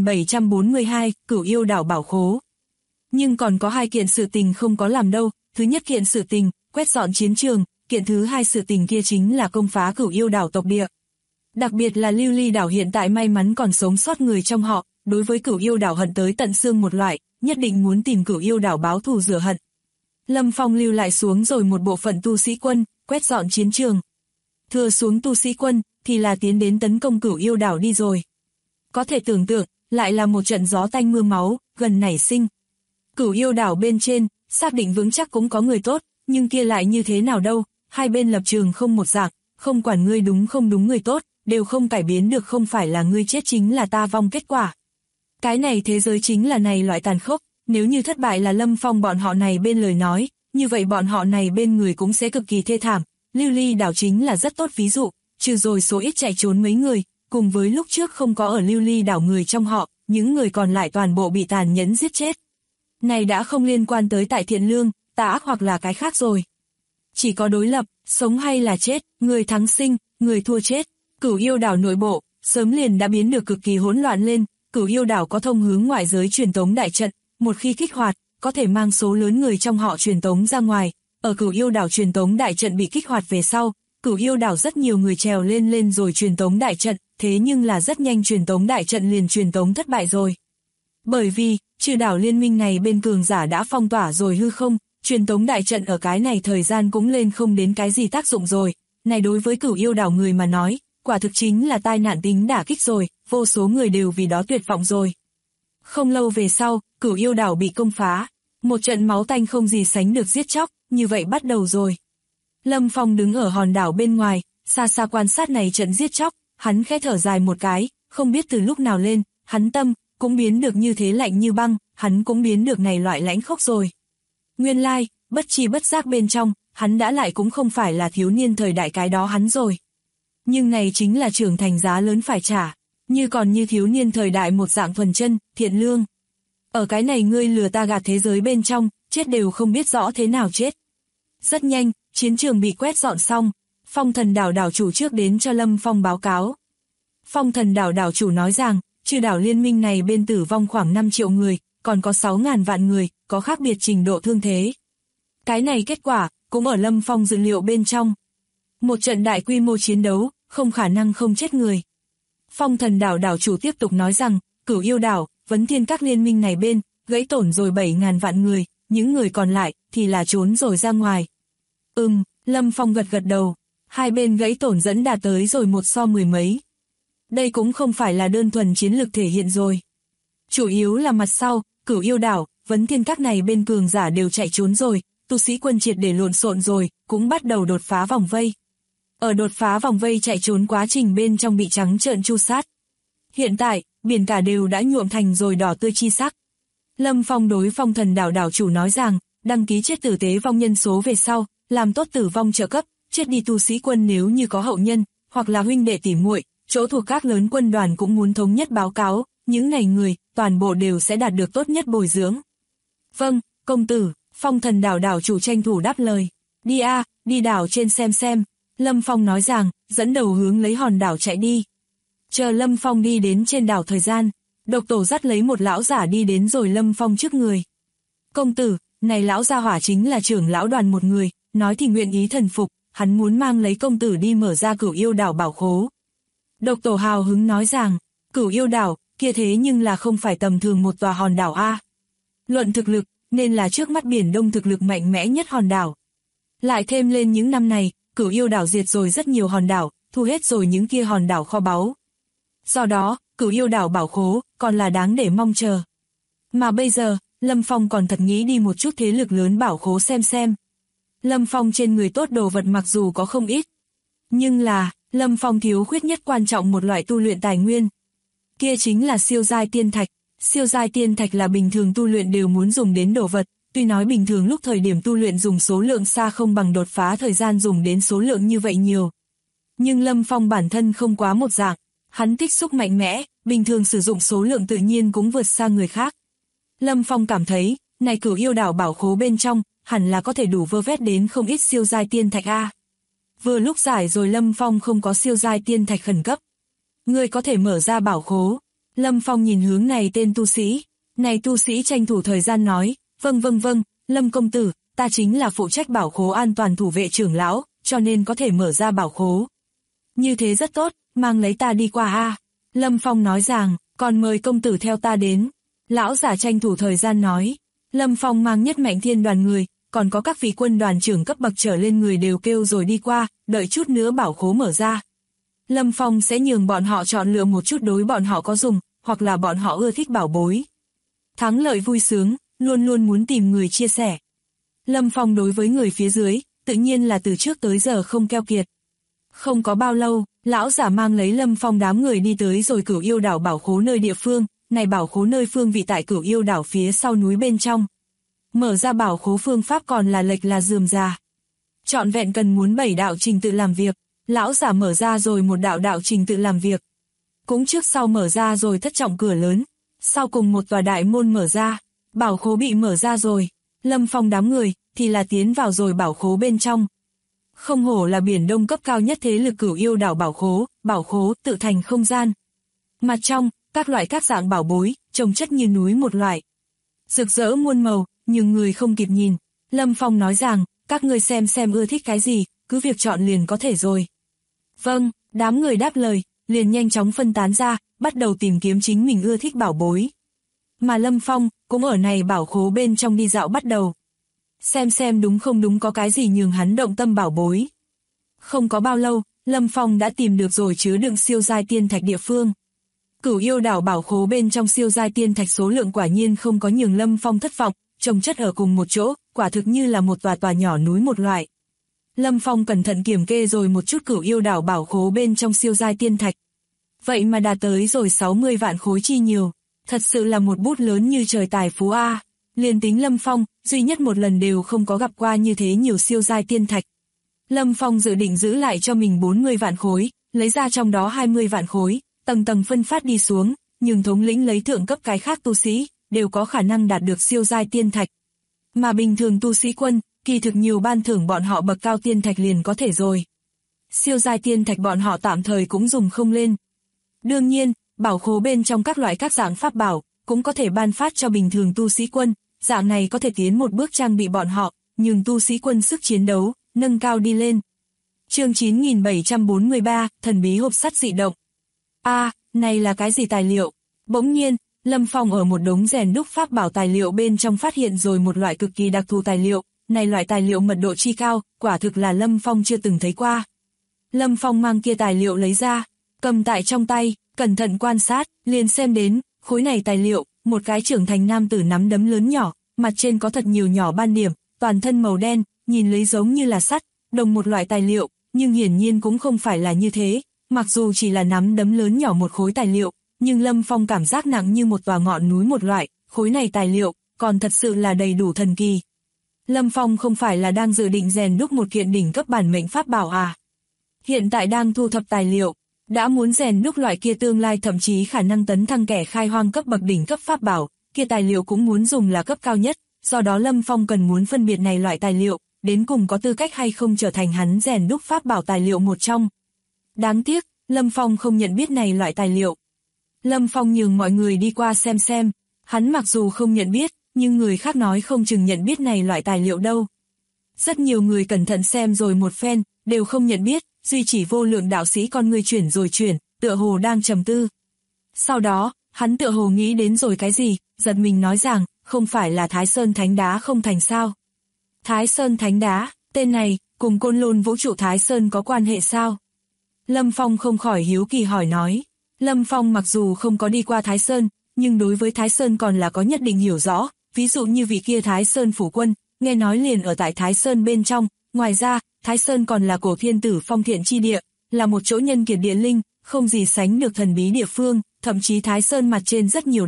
9742, Cửu Yêu đảo bảo khố. Nhưng còn có 2 kiện sự tình không có làm đâu, thứ nhất kiện sự tình, quét dọn chiến trường, kiện thứ 2 sự tình kia chính là công phá Cửu Yêu đảo tộc địa. Đặc biệt là Lưu Ly đảo hiện tại may mắn còn sống sót người trong họ, đối với Cửu Yêu đảo hận tới tận xương một loại, nhất định muốn tìm Cửu Yêu đảo báo thù rửa hận. Lâm Phong lưu lại xuống rồi một bộ phận tu sĩ quân, quét dọn chiến trường. Thừa xuống tu sĩ quân, thì là tiến đến tấn công Cửu Yêu đảo đi rồi. Có thể tưởng tượng, lại là một trận gió tanh mưa máu, gần nảy sinh. Cửu Yêu đảo bên trên, xác định vững chắc cũng có người tốt, nhưng kia lại như thế nào đâu, hai bên lập trường không một dạng, không quản ngươi đúng không đúng người tốt, đều không cải biến được không phải là ngươi chết chính là ta vong kết quả. Cái này thế giới chính là này loại tàn khốc, nếu như thất bại là Lâm Phong bọn họ này bên lời nói, như vậy bọn họ này bên người cũng sẽ cực kỳ thê thảm. Lưu Ly đảo chính là rất tốt ví dụ, trừ rồi số ít chạy trốn mấy người, cùng với lúc trước không có ở Lưu Ly đảo người trong họ, những người còn lại toàn bộ bị tàn nhẫn giết chết. Này đã không liên quan tới tại thiện lương, tà ác hoặc là cái khác rồi. Chỉ có đối lập, sống hay là chết, người thắng sinh, người thua chết. Cửu Yêu đảo nội bộ, sớm liền đã biến được cực kỳ hỗn loạn lên. Cửu Yêu đảo có thông hướng ngoại giới truyền tống đại trận, một khi kích hoạt, có thể mang số lớn người trong họ truyền tống ra ngoài. Ở Cửu Yêu đảo truyền tống đại trận bị kích hoạt về sau, Cửu Yêu đảo rất nhiều người trèo lên rồi truyền tống đại trận, thế nhưng là rất nhanh truyền tống đại trận liền truyền tống thất bại rồi. Bởi vì, Chư đảo liên minh này bên cường giả đã phong tỏa rồi hư không, truyền tống đại trận ở cái này thời gian cũng lên không đến cái gì tác dụng rồi. Này đối với Cửu Yêu đảo người mà nói, quả thực chính là tai nạn tính đả kích rồi, vô số người đều vì đó tuyệt vọng rồi. Không lâu về sau, Cửu Yêu đảo bị công phá, một trận máu tanh không gì sánh được giết chóc, như vậy bắt đầu rồi. Lâm Phong đứng ở hòn đảo bên ngoài, xa xa quan sát này trận giết chóc, hắn khẽ thở dài một cái, không biết từ lúc nào lên, hắn tâm cũng biến được như thế lạnh như băng, hắn cũng biến được này loại lãnh khốc rồi. Nguyên lai, bất chi bất giác bên trong, hắn đã lại cũng không phải là thiếu niên thời đại cái đó hắn rồi. Nhưng này chính là trưởng thành giá lớn phải trả, như còn như thiếu niên thời đại một dạng thuần chân, thiện lương. Ở cái này ngươi lừa ta gạt thế giới bên trong, chết đều không biết rõ thế nào chết. Rất nhanh, chiến trường bị quét dọn xong, Phong Thần đảo đảo chủ trước đến cho Lâm Phong báo cáo. Phong Thần đảo đảo chủ nói rằng, Chư đảo liên minh này bên tử vong khoảng 5 triệu người, còn có 6.000 vạn người, có khác biệt trình độ thương thế. Cái này kết quả, cũng ở Lâm Phong dự liệu bên trong. Một trận đại quy mô chiến đấu, không khả năng không chết người. Phong Thần đảo đảo chủ tiếp tục nói rằng, Cửu Yêu đảo, Vấn Thiên các liên minh này bên, gãy tổn rồi 7.000 vạn người, những người còn lại, thì là trốn rồi ra ngoài. Lâm Phong gật gật đầu, hai bên gãy tổn dẫn đạt tới rồi 1 so 10 mấy. Đây cũng không phải là đơn thuần chiến lược thể hiện rồi. Chủ yếu là mặt sau, Cửu Yêu đảo, Vấn Thiên các này bên cường giả đều chạy trốn rồi, tu sĩ quân triệt để lộn xộn rồi, cũng bắt đầu đột phá vòng vây. Ở đột phá vòng vây chạy trốn quá trình bên trong bị trắng trợn tru sát. Hiện tại, biển cả đều đã nhuộm thành rồi đỏ tươi chi sắc. Lâm Phong đối Phong Thần đảo đảo chủ nói rằng, đăng ký chết tử tế vong nhân số về sau, làm tốt tử vong trợ cấp, chết đi tu sĩ quân nếu như có hậu nhân, hoặc là huynh đệ tỉ muội, chỗ thuộc các lớn quân đoàn cũng muốn thống nhất báo cáo, những này người, toàn bộ đều sẽ đạt được tốt nhất bồi dưỡng. Vâng, công tử, Phong Thần đảo đảo chủ tranh thủ đáp lời. Đi đi đảo trên xem. Lâm Phong nói rằng, dẫn đầu hướng lấy hòn đảo chạy đi. Chờ Lâm Phong đi đến trên đảo thời gian, Độc Tổ dắt lấy một lão giả đi đến rồi Lâm Phong trước người. Công tử, này lão gia hỏa chính là trưởng lão đoàn một người, nói thì nguyện ý thần phục, hắn muốn mang lấy công tử đi mở ra Cửu Yêu đảo bảo khố. Độc Tổ hào hứng nói rằng, Cửu Yêu đảo, kia thế nhưng là không phải tầm thường một tòa hòn đảo a. Luận thực lực, nên là trước mắt Biển Đông thực lực mạnh mẽ nhất hòn đảo. Lại thêm lên những năm này, Cửu Yêu đảo diệt rồi rất nhiều hòn đảo, thu hết rồi những kia hòn đảo kho báu. Do đó, Cửu Yêu đảo bảo khố, còn là đáng để mong chờ. Mà bây giờ, Lâm Phong còn thật nghĩ đi một chút thế lực lớn bảo khố xem. Lâm Phong trên người tốt đồ vật mặc dù có không ít, nhưng là, Lâm Phong thiếu khuyết nhất quan trọng một loại tu luyện tài nguyên. Kia chính là siêu giai tiên thạch, Siêu giai tiên thạch là bình thường tu luyện đều muốn dùng đến đồ vật, tuy nói bình thường lúc thời điểm tu luyện dùng số lượng xa không bằng đột phá thời gian dùng đến số lượng như vậy nhiều. Nhưng Lâm Phong bản thân không quá một dạng, hắn tích xúc mạnh mẽ, bình thường sử dụng số lượng tự nhiên cũng vượt xa người khác. Lâm Phong cảm thấy, này Cửu Yêu Đảo bảo khố bên trong, hẳn là có thể đủ vơ vét đến không ít siêu giai tiên thạch a. Vừa lúc giải rồi Lâm Phong không có siêu giai tiên thạch khẩn cấp. Ngươi có thể mở ra bảo khố. Lâm Phong nhìn hướng này tên tu sĩ. Này tu sĩ tranh thủ thời gian nói, vâng, Lâm công tử, ta chính là phụ trách bảo khố an toàn thủ vệ trưởng lão, cho nên có thể mở ra bảo khố. Như thế rất tốt, mang lấy ta đi qua a. Lâm Phong nói rằng, còn mời công tử theo ta đến. Lão giả tranh thủ thời gian nói. Lâm Phong mang Nhất Mạnh Thiên đoàn người, còn có các vị quân đoàn trưởng cấp bậc trở lên người đều kêu rồi đi qua, đợi chút nữa bảo khố mở ra. Lâm Phong sẽ nhường bọn họ chọn lựa một chút đối bọn họ có dùng, hoặc là bọn họ ưa thích bảo bối. Thắng lợi vui sướng, luôn luôn muốn tìm người chia sẻ. Lâm Phong đối với người phía dưới, tự nhiên là từ trước tới giờ không keo kiệt. Không có bao lâu, lão giả mang lấy Lâm Phong đám người đi tới rồi Cửu Yêu Đảo bảo khố nơi địa phương, này bảo khố nơi phương vị tại Cửu Yêu Đảo phía sau núi bên trong. Mở ra bảo khố phương pháp còn là lệch là rườm rà. Trọn vẹn cần muốn 7 đạo trình tự làm việc, lão giả mở ra rồi một đạo trình tự làm việc. Cũng trước sau mở ra rồi thất trọng cửa lớn, sau cùng một tòa đại môn mở ra, bảo khố bị mở ra rồi, Lâm Phong đám người thì là tiến vào rồi bảo khố bên trong. Không hổ là biển Đông cấp cao nhất thế lực Cửu Yêu Đảo bảo khố tự thành không gian. Mặt trong, các loại các dạng bảo bối, trồng chất như núi một loại. Rực rỡ muôn màu, nhưng người không kịp nhìn. Lâm Phong nói rằng, các ngươi xem ưa thích cái gì, cứ việc chọn liền có thể rồi. Vâng, đám người đáp lời, liền nhanh chóng phân tán ra, bắt đầu tìm kiếm chính mình ưa thích bảo bối. Mà Lâm Phong, cũng ở này bảo khố bên trong đi dạo bắt đầu. Xem đúng không đúng có cái gì nhường hắn động tâm bảo bối. Không có bao lâu, Lâm Phong đã tìm được rồi chứa đựng siêu giai tiên thạch địa phương. Cửu Yêu Đảo bảo khố bên trong siêu giai tiên thạch số lượng quả nhiên không có nhường Lâm Phong thất vọng, chồng chất ở cùng một chỗ, quả thực như là một tòa nhỏ núi một loại. Lâm Phong cẩn thận kiểm kê rồi một chút Cửu Yêu Đảo bảo khố bên trong siêu giai tiên thạch. Vậy mà đạt tới rồi 60 vạn khối chi nhiều, thật sự là một bút lớn như trời tài phú a. Liền tính Lâm Phong, duy nhất một lần đều không có gặp qua như thế nhiều siêu giai tiên thạch. Lâm Phong dự định giữ lại cho mình 40 vạn khối, lấy ra trong đó 20 vạn khối, tầng phân phát đi xuống, nhưng thống lĩnh lấy thượng cấp cái khác tu sĩ, đều có khả năng đạt được siêu giai tiên thạch. Mà bình thường tu sĩ quân, kỳ thực nhiều ban thưởng bọn họ bậc cao tiên thạch liền có thể rồi. Siêu giai tiên thạch bọn họ tạm thời cũng dùng không lên. Đương nhiên, bảo khố bên trong các loại các dạng pháp bảo, cũng có thể ban phát cho bình thường tu sĩ quân, dạng này có thể tiến một bước trang bị bọn họ, nhưng tu sĩ quân sức chiến đấu, nâng cao đi lên. Chương 9743, thần bí hộp sắt dị động. Này là cái gì tài liệu? Bỗng nhiên, Lâm Phong ở một đống rèn đúc pháp bảo tài liệu bên trong phát hiện rồi một loại cực kỳ đặc thù tài liệu, này loại tài liệu mật độ chi cao, quả thực là Lâm Phong chưa từng thấy qua. Lâm Phong mang kia tài liệu lấy ra, cầm tại trong tay, cẩn thận quan sát, liền xem đến, khối này tài liệu, một cái trưởng thành nam tử nắm đấm lớn nhỏ, mặt trên có thật nhiều nhỏ ban điểm, toàn thân màu đen, nhìn lấy giống như là sắt, đồng một loại tài liệu, nhưng hiển nhiên cũng không phải là như thế, mặc dù chỉ là nắm đấm lớn nhỏ một khối tài liệu, nhưng Lâm Phong cảm giác nặng như một tòa ngọn núi một loại, khối này tài liệu, còn thật sự là đầy đủ thần kỳ. Lâm Phong không phải là đang dự định rèn đúc một kiện đỉnh cấp bản mệnh pháp bảo à? Hiện tại đang thu thập tài liệu, đã muốn rèn đúc loại kia tương lai thậm chí khả năng tấn thăng kẻ khai hoang cấp bậc đỉnh cấp pháp bảo, kia tài liệu cũng muốn dùng là cấp cao nhất, do đó Lâm Phong cần muốn phân biệt này loại tài liệu, đến cùng có tư cách hay không trở thành hắn rèn đúc pháp bảo tài liệu một trong. Đáng tiếc, Lâm Phong không nhận biết này loại tài liệu. Lâm Phong nhường mọi người đi qua xem, hắn mặc dù không nhận biết, nhưng người khác nói không chừng nhận biết này loại tài liệu đâu. Rất nhiều người cẩn thận xem rồi một phen, đều không nhận biết, duy chỉ Vô Lượng đạo sĩ con người chuyển rồi chuyển, tựa hồ đang trầm tư. Sau đó, hắn tựa hồ nghĩ đến rồi cái gì, giật mình nói rằng, không phải là Thái Sơn Thánh Đá không thành sao. Thái Sơn Thánh Đá, tên này, cùng Côn Lôn Vũ Trụ Thái Sơn có quan hệ sao? Lâm Phong không khỏi hiếu kỳ hỏi nói. Lâm Phong mặc dù không có đi qua Thái Sơn, nhưng đối với Thái Sơn còn là có nhất định hiểu rõ, ví dụ như vị kia Thái Sơn phủ quân, nghe nói liền ở tại Thái Sơn bên trong, ngoài ra, Thái Sơn còn là cổ thiên tử phong thiện chi địa, là một chỗ nhân kiệt địa linh, không gì sánh được thần bí địa phương, thậm chí Thái Sơn mặt trên rất nhiều đá,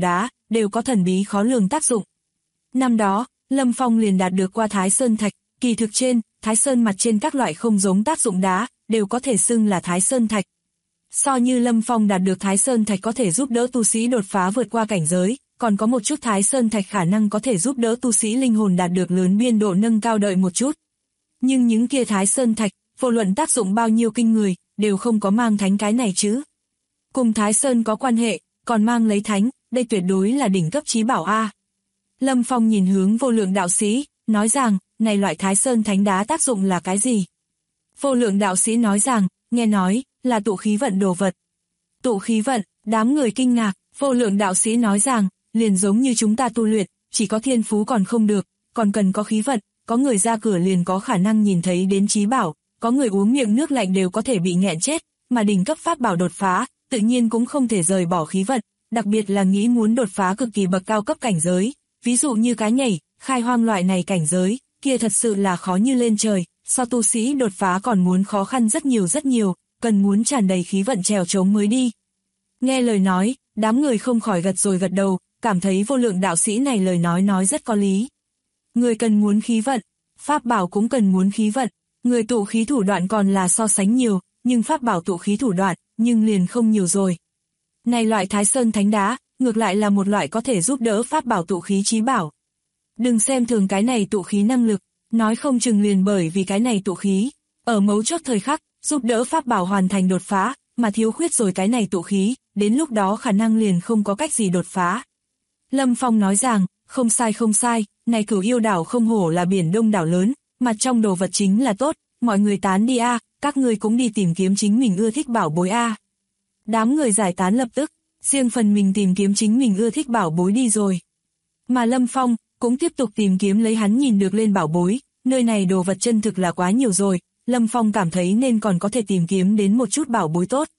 đều có thần bí khó lường tác dụng. Năm đó, Lâm Phong liền đạt được qua Thái Sơn Thạch, kỳ thực trên, Thái Sơn mặt trên các loại không giống tác dụng đá, đều có thể xưng là Thái Sơn Thạch. So như Lâm Phong đạt được Thái Sơn Thạch có thể giúp đỡ tu sĩ đột phá vượt qua cảnh giới, còn có một chút Thái Sơn Thạch khả năng có thể giúp đỡ tu sĩ linh hồn đạt được lớn biên độ nâng cao đợi một chút. Nhưng những kia Thái Sơn Thạch, vô luận tác dụng bao nhiêu kinh người, đều không có mang thánh cái này chứ. Cùng Thái Sơn có quan hệ, còn mang lấy thánh, đây tuyệt đối là đỉnh cấp chí bảo A. Lâm Phong nhìn hướng Vô Lượng đạo sĩ, nói rằng, này loại Thái Sơn thánh đá tác dụng là cái gì? Vô Lượng đạo sĩ nói rằng, nghe nói, là tụ khí vận đồ vật. Tụ khí vận, đám người kinh ngạc, Vô Lượng đạo sĩ nói rằng, liền giống như chúng ta tu luyện, chỉ có thiên phú còn không được, còn cần có khí vận, có người ra cửa liền có khả năng nhìn thấy đến chí bảo, có người uống miệng nước lạnh đều có thể bị nghẹn chết, mà đỉnh cấp pháp bảo đột phá, tự nhiên cũng không thể rời bỏ khí vận, đặc biệt là nghĩ muốn đột phá cực kỳ bậc cao cấp cảnh giới, ví dụ như cá nhảy, khai hoang loại này cảnh giới, kia thật sự là khó như lên trời, so tu sĩ đột phá còn muốn khó khăn rất nhiều, cần muốn tràn đầy khí vận trèo trống mới đi. Nghe lời nói, đám người không khỏi gật đầu, cảm thấy Vô Lượng đạo sĩ này lời nói rất có lý. Người cần muốn khí vận, pháp bảo cũng cần muốn khí vận, người tụ khí thủ đoạn còn là so sánh nhiều, nhưng pháp bảo tụ khí thủ đoạn, nhưng liền không nhiều rồi. Này loại Thái Sơn thánh đá, ngược lại là một loại có thể giúp đỡ pháp bảo tụ khí chí bảo. Đừng xem thường cái này tụ khí năng lực, nói không chừng liền bởi vì cái này tụ khí, ở mấu chốt thời khắc, giúp đỡ pháp bảo hoàn thành đột phá, mà thiếu khuyết rồi cái này tụ khí, đến lúc đó khả năng liền không có cách gì đột phá. Lâm Phong nói rằng, không sai, này Cửu Yêu đảo không hổ là biển đông đảo lớn, mặt trong đồ vật chính là tốt, mọi người tán đi a, các người cũng đi tìm kiếm chính mình ưa thích bảo bối a. Đám người giải tán lập tức, riêng phần mình tìm kiếm chính mình ưa thích bảo bối đi rồi. Mà Lâm Phong cũng tiếp tục tìm kiếm lấy hắn nhìn được lên bảo bối, nơi này đồ vật chân thực là quá nhiều rồi, Lâm Phong cảm thấy nên còn có thể tìm kiếm đến một chút bảo bối tốt.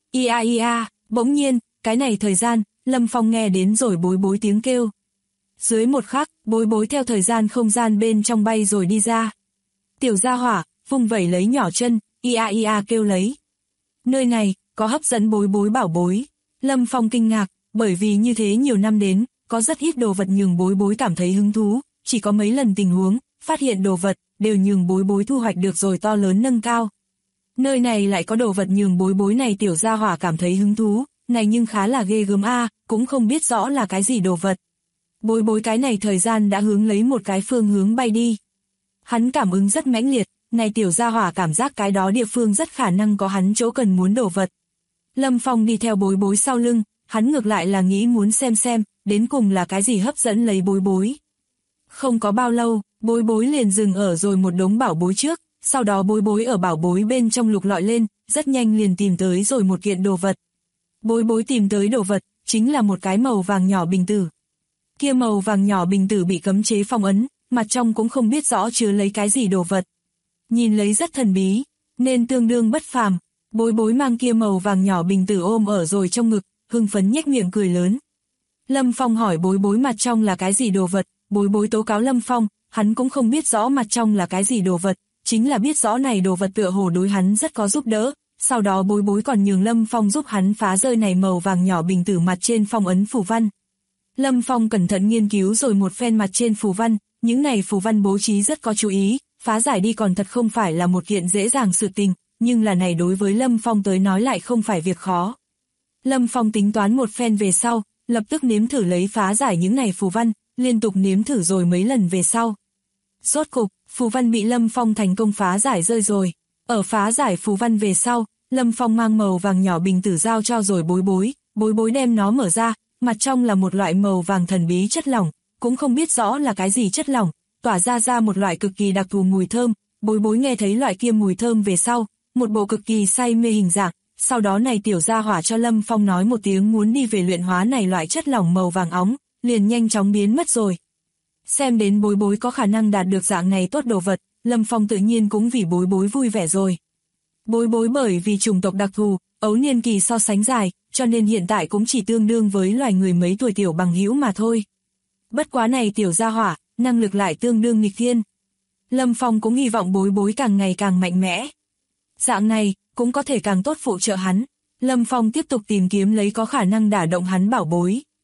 Ia, bỗng nhiên, cái này thời gian, Lâm Phong nghe đến rồi bối bối tiếng kêu. Dưới một khắc, bối bối theo thời gian không gian bên trong bay rồi đi ra. Tiểu gia hỏa, vung vẩy lấy nhỏ chân, ia kêu lấy. Nơi này, có hấp dẫn bối bối bảo bối. Lâm Phong kinh ngạc, bởi vì như thế nhiều năm đến, có rất ít đồ vật nhường bối bối cảm thấy hứng thú, chỉ có mấy lần tình huống, phát hiện đồ vật, đều nhường bối bối thu hoạch được rồi to lớn nâng cao. Nơi này lại có đồ vật nhường bối bối này tiểu gia hỏa cảm thấy hứng thú, này nhưng khá là ghê gớm a, cũng không biết rõ là cái gì đồ vật. Bối bối cái này thời gian đã hướng lấy một cái phương hướng bay đi. Hắn cảm ứng rất mãnh liệt, này tiểu gia hỏa cảm giác cái đó địa phương rất khả năng có hắn chỗ cần muốn đồ vật. Lâm Phong đi theo bối bối sau lưng, hắn ngược lại là nghĩ muốn xem, đến cùng là cái gì hấp dẫn lấy bối bối. Không có bao lâu, bối bối liền dừng ở rồi một đống bảo bối trước, sau đó bối bối ở bảo bối bên trong lục lọi lên, rất nhanh liền tìm tới rồi một kiện đồ vật. Bối bối tìm tới đồ vật, chính là một cái màu vàng nhỏ bình tử. Kia màu vàng nhỏ bình tử bị cấm chế phong ấn, mặt trong cũng không biết rõ chứa lấy cái gì đồ vật. Nhìn lấy rất thần bí, nên tương đương bất phàm. Bối bối mang kia màu vàng nhỏ bình tử ôm ở rồi trong ngực, hưng phấn nhếch miệng cười lớn. Lâm Phong hỏi bối bối mặt trong là cái gì đồ vật, bối bối tố cáo Lâm Phong, hắn cũng không biết rõ mặt trong là cái gì đồ vật, chính là biết rõ này đồ vật tựa hồ đối hắn rất có giúp đỡ, sau đó bối bối còn nhường Lâm Phong giúp hắn phá rơi này màu vàng nhỏ bình tử mặt trên phong ấn phù văn. Lâm Phong cẩn thận nghiên cứu rồi một phen mặt trên phù văn, những này phù văn bố trí rất có chú ý, phá giải đi còn thật không phải là một kiện dễ dàng sự tình, nhưng là này đối với Lâm Phong tới nói lại không phải việc khó. Lâm Phong tính toán một phen về sau, lập tức nếm thử lấy phá giải những này phù văn, liên tục nếm thử rồi mấy lần về sau. Rốt cục, phù văn bị Lâm Phong thành công phá giải rơi rồi. Ở phá giải phù văn về sau, Lâm Phong mang màu vàng nhỏ bình tử giao cho rồi bối bối đem nó mở ra, mặt trong là một loại màu vàng thần bí chất lỏng, cũng không biết rõ là cái gì chất lỏng, tỏa ra một loại cực kỳ đặc thù mùi thơm, bối bối nghe thấy loại kia mùi thơm về sau, một bộ cực kỳ say mê hình dạng, sau đó này tiểu gia hỏa cho Lâm Phong nói một tiếng muốn đi về luyện hóa này loại chất lỏng màu vàng óng, liền nhanh chóng biến mất rồi. Xem đến bối bối có khả năng đạt được dạng này tốt đồ vật, Lâm Phong tự nhiên cũng vì bối bối vui vẻ rồi. Bối bối bởi vì chủng tộc đặc thù, ấu niên kỳ so sánh dài, cho nên hiện tại cũng chỉ tương đương với loài người mấy tuổi tiểu bằng hữu mà thôi. Bất quá này tiểu gia hỏa, năng lực lại tương đương nghịch thiên. Lâm Phong cũng hy vọng bối bối càng ngày càng mạnh mẽ. Dạng này, cũng có thể càng tốt phụ trợ hắn. Lâm Phong tiếp tục tìm kiếm lấy có khả năng đả động hắn bảo bối.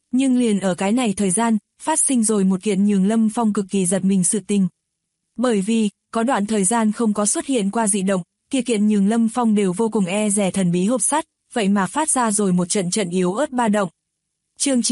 Nhưng liền ở cái này thời gian, phát sinh rồi một kiện nhường Lâm Phong cực kỳ giật mình sự tình. Bởi vì, có đoạn thời gian không có xuất hiện qua dị động, kia kiện nhường Lâm Phong đều vô cùng e dè thần bí hộp sắt, vậy mà phát ra rồi một trận trận yếu ớt ba động. Chương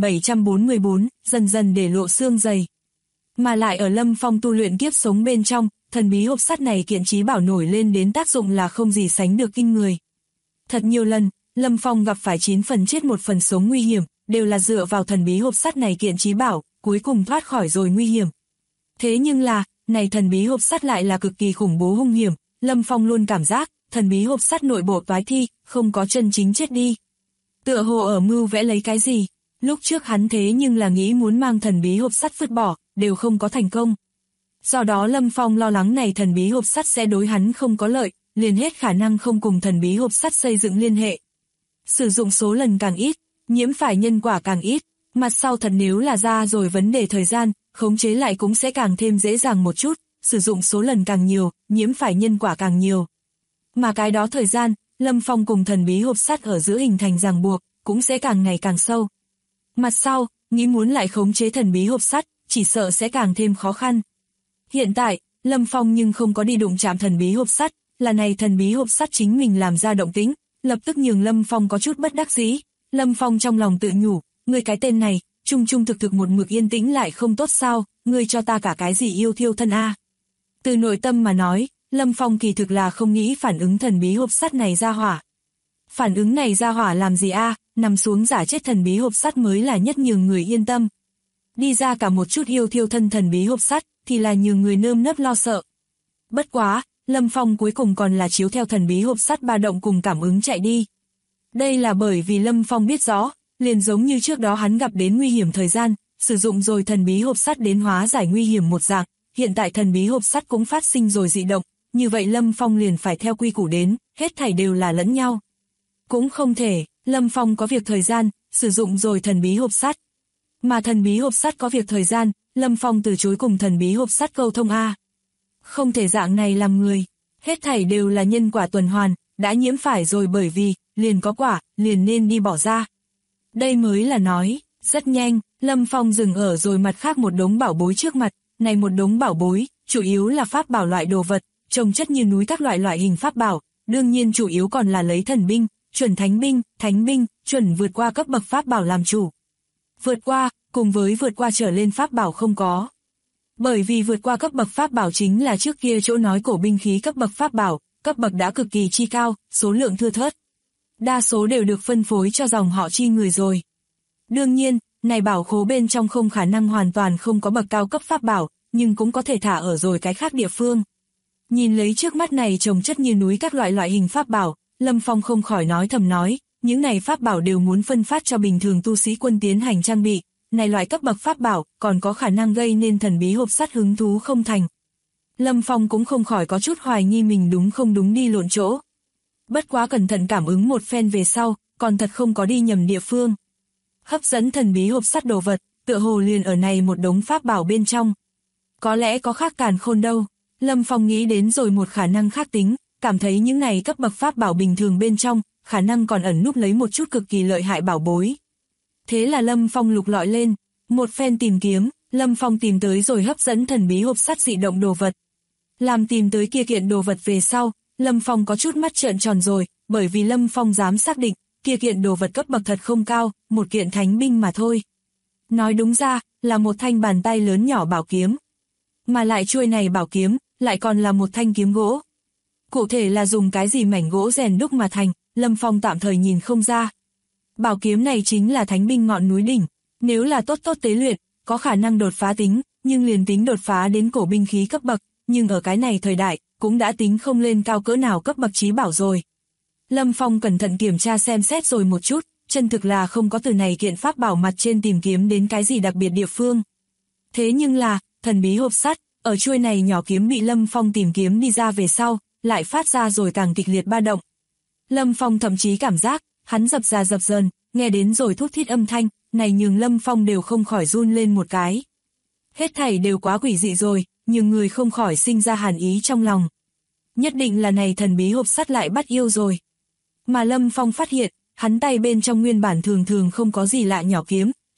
9744, dần dần để lộ xương dày. Mà lại ở Lâm Phong tu luyện kiếp sống bên trong, thần bí hộp sắt này kiện trí bảo nổi lên đến tác dụng là không gì sánh được kinh người. Thật nhiều lần, Lâm Phong gặp phải 9 phần chết 1 phần sống nguy hiểm, đều là dựa vào thần bí hộp sắt này kiện trí bảo, cuối cùng thoát khỏi rồi nguy hiểm. Thế nhưng là, này thần bí hộp sắt lại là cực kỳ khủng bố hung hiểm, Lâm Phong luôn cảm giác, thần bí hộp sắt nội bộ toái thi, không có chân chính chết đi. Tựa hồ ở mưu vẽ lấy cái gì, lúc trước hắn thế nhưng là nghĩ muốn mang thần bí hộp sắt vứt bỏ, đều không có thành công. Do đó Lâm Phong lo lắng này thần bí hộp sắt sẽ đối hắn không có lợi, liền hết khả năng không cùng thần bí hộp sắt xây dựng liên hệ. Sử dụng số lần càng ít, nhiễm phải nhân quả càng ít, mặt sau thật nếu là ra rồi vấn đề thời gian, khống chế lại cũng sẽ càng thêm dễ dàng một chút, sử dụng số lần càng nhiều, nhiễm phải nhân quả càng nhiều. Mà cái đó thời gian, Lâm Phong cùng thần bí hộp sắt ở giữa hình thành ràng buộc, cũng sẽ càng ngày càng sâu. Mặt sau, nghĩ muốn lại khống chế thần bí hộp sắt, chỉ sợ sẽ càng thêm khó khăn. Hiện tại, Lâm Phong nhưng không có đi đụng chạm thần bí hộp sắt, là này thần bí hộp sắt chính mình làm ra động tĩnh, lập tức nhường Lâm Phong có chút bất đắc dĩ. Lâm Phong trong lòng tự nhủ, ngươi cái tên này, trung trung thực thực một mực yên tĩnh lại không tốt sao, ngươi cho ta cả cái gì yêu thiêu thân a. Từ nội tâm mà nói, Lâm Phong kỳ thực là không nghĩ phản ứng thần bí hộp sắt này ra hỏa. Phản ứng này ra hỏa làm gì a, nằm xuống giả chết thần bí hộp sắt mới là nhất nhường người yên tâm. Đi ra cả một chút yêu thiêu thân thần bí hộp sắt, thì là nhường người nơm nớp lo sợ. Bất quá, Lâm Phong cuối cùng còn là chiếu theo thần bí hộp sắt ba động cùng cảm ứng chạy đi. Đây là bởi vì Lâm Phong biết rõ, liền giống như trước đó hắn gặp đến nguy hiểm thời gian, sử dụng rồi thần bí hộp sắt đến hóa giải nguy hiểm một dạng, hiện tại thần bí hộp sắt cũng phát sinh rồi dị động, như vậy Lâm Phong liền phải theo quy củ đến, hết thảy đều là lẫn nhau. Cũng không thể, Lâm Phong có việc thời gian, sử dụng rồi thần bí hộp sắt. Mà thần bí hộp sắt có việc thời gian, Lâm Phong từ chối cùng thần bí hộp sắt câu thông a. Không thể dạng này làm người, hết thảy đều là nhân quả tuần hoàn, đã nhiễm phải rồi bởi vì, liền có quả, liền nên đi bỏ ra. Đây mới là nói, rất nhanh, Lâm Phong dừng ở rồi mặt khác một đống bảo bối trước mặt, này một đống bảo bối, chủ yếu là pháp bảo loại đồ vật, trồng chất như núi các loại hình pháp bảo, đương nhiên chủ yếu còn là lấy thần binh, chuẩn thánh binh, chuẩn vượt qua cấp bậc pháp bảo làm chủ. Vượt qua, cùng với vượt qua trở lên pháp bảo không có. Bởi vì vượt qua cấp bậc pháp bảo chính là trước kia chỗ nói cổ binh khí cấp bậc pháp bảo, cấp bậc đã cực kỳ chi cao, số lượng thưa thớt. Đa số đều được phân phối cho dòng họ chi người rồi. Đương nhiên, này bảo khố bên trong không khả năng hoàn toàn không có bậc cao cấp pháp bảo, nhưng cũng có thể thả ở rồi cái khác địa phương. Nhìn lấy trước mắt này trồng chất như núi các loại hình pháp bảo, Lâm Phong không khỏi nói thầm nói, những này pháp bảo đều muốn phân phát cho bình thường tu sĩ quân tiến hành trang bị, này loại cấp bậc pháp bảo còn có khả năng gây nên thần bí hộp sắt hứng thú không thành. Lâm Phong cũng không khỏi có chút hoài nghi mình đúng không đúng đi lộn chỗ. Bất quá cẩn thận cảm ứng một phen về sau, còn thật không có đi nhầm địa phương. Hấp dẫn thần bí hộp sắt đồ vật, tựa hồ liền ở này một đống pháp bảo bên trong. Có lẽ có khác càn khôn đâu. Lâm Phong nghĩ đến rồi một khả năng khác tính, cảm thấy những này cấp bậc pháp bảo bình thường bên trong, khả năng còn ẩn núp lấy một chút cực kỳ lợi hại bảo bối. Thế là Lâm Phong lục lọi lên, một phen tìm kiếm, Lâm Phong tìm tới rồi hấp dẫn thần bí hộp sắt dị động đồ vật. Làm tìm tới kia kiện đồ vật về sau, Lâm Phong có chút mắt trợn tròn rồi, bởi vì Lâm Phong dám xác định, kia kiện đồ vật cấp bậc thật không cao, một kiện thánh binh mà thôi. Nói đúng ra, là một thanh bàn tay lớn nhỏ bảo kiếm. Mà lại chuôi này bảo kiếm, lại còn là một thanh kiếm gỗ. Cụ thể là dùng cái gì mảnh gỗ rèn đúc mà thành, Lâm Phong tạm thời nhìn không ra. Bảo kiếm này chính là thánh binh ngọn núi đỉnh, nếu là tốt tế luyện, có khả năng đột phá tính, nhưng liền tính đột phá đến cổ binh khí cấp bậc, nhưng ở cái này thời đại, cũng đã tính không lên cao cỡ nào cấp bậc chí bảo rồi. Lâm Phong cẩn thận kiểm tra xem xét rồi một chút, chân thực là không có từ này kiện pháp bảo mặt trên tìm kiếm đến cái gì đặc biệt địa phương. Thế nhưng là, thần bí hộp sắt, ở chuôi này nhỏ kiếm bị Lâm Phong tìm kiếm đi ra về sau, lại phát ra rồi càng kịch liệt ba động. Lâm Phong thậm chí cảm giác, hắn dập dờn, nghe đến rồi thút thít âm thanh, này nhường Lâm Phong đều không khỏi run lên một cái. Hết thảy đều quá quỷ dị rồi, nhưng người không khỏi sinh ra hàn ý trong lòng. Nhất định là này thần bí hộp sắt lại bắt yêu rồi. Mà Lâm Phong phát hiện, hắn tay bên trong nguyên bản thường không có gì lạ nhỏ kiếm,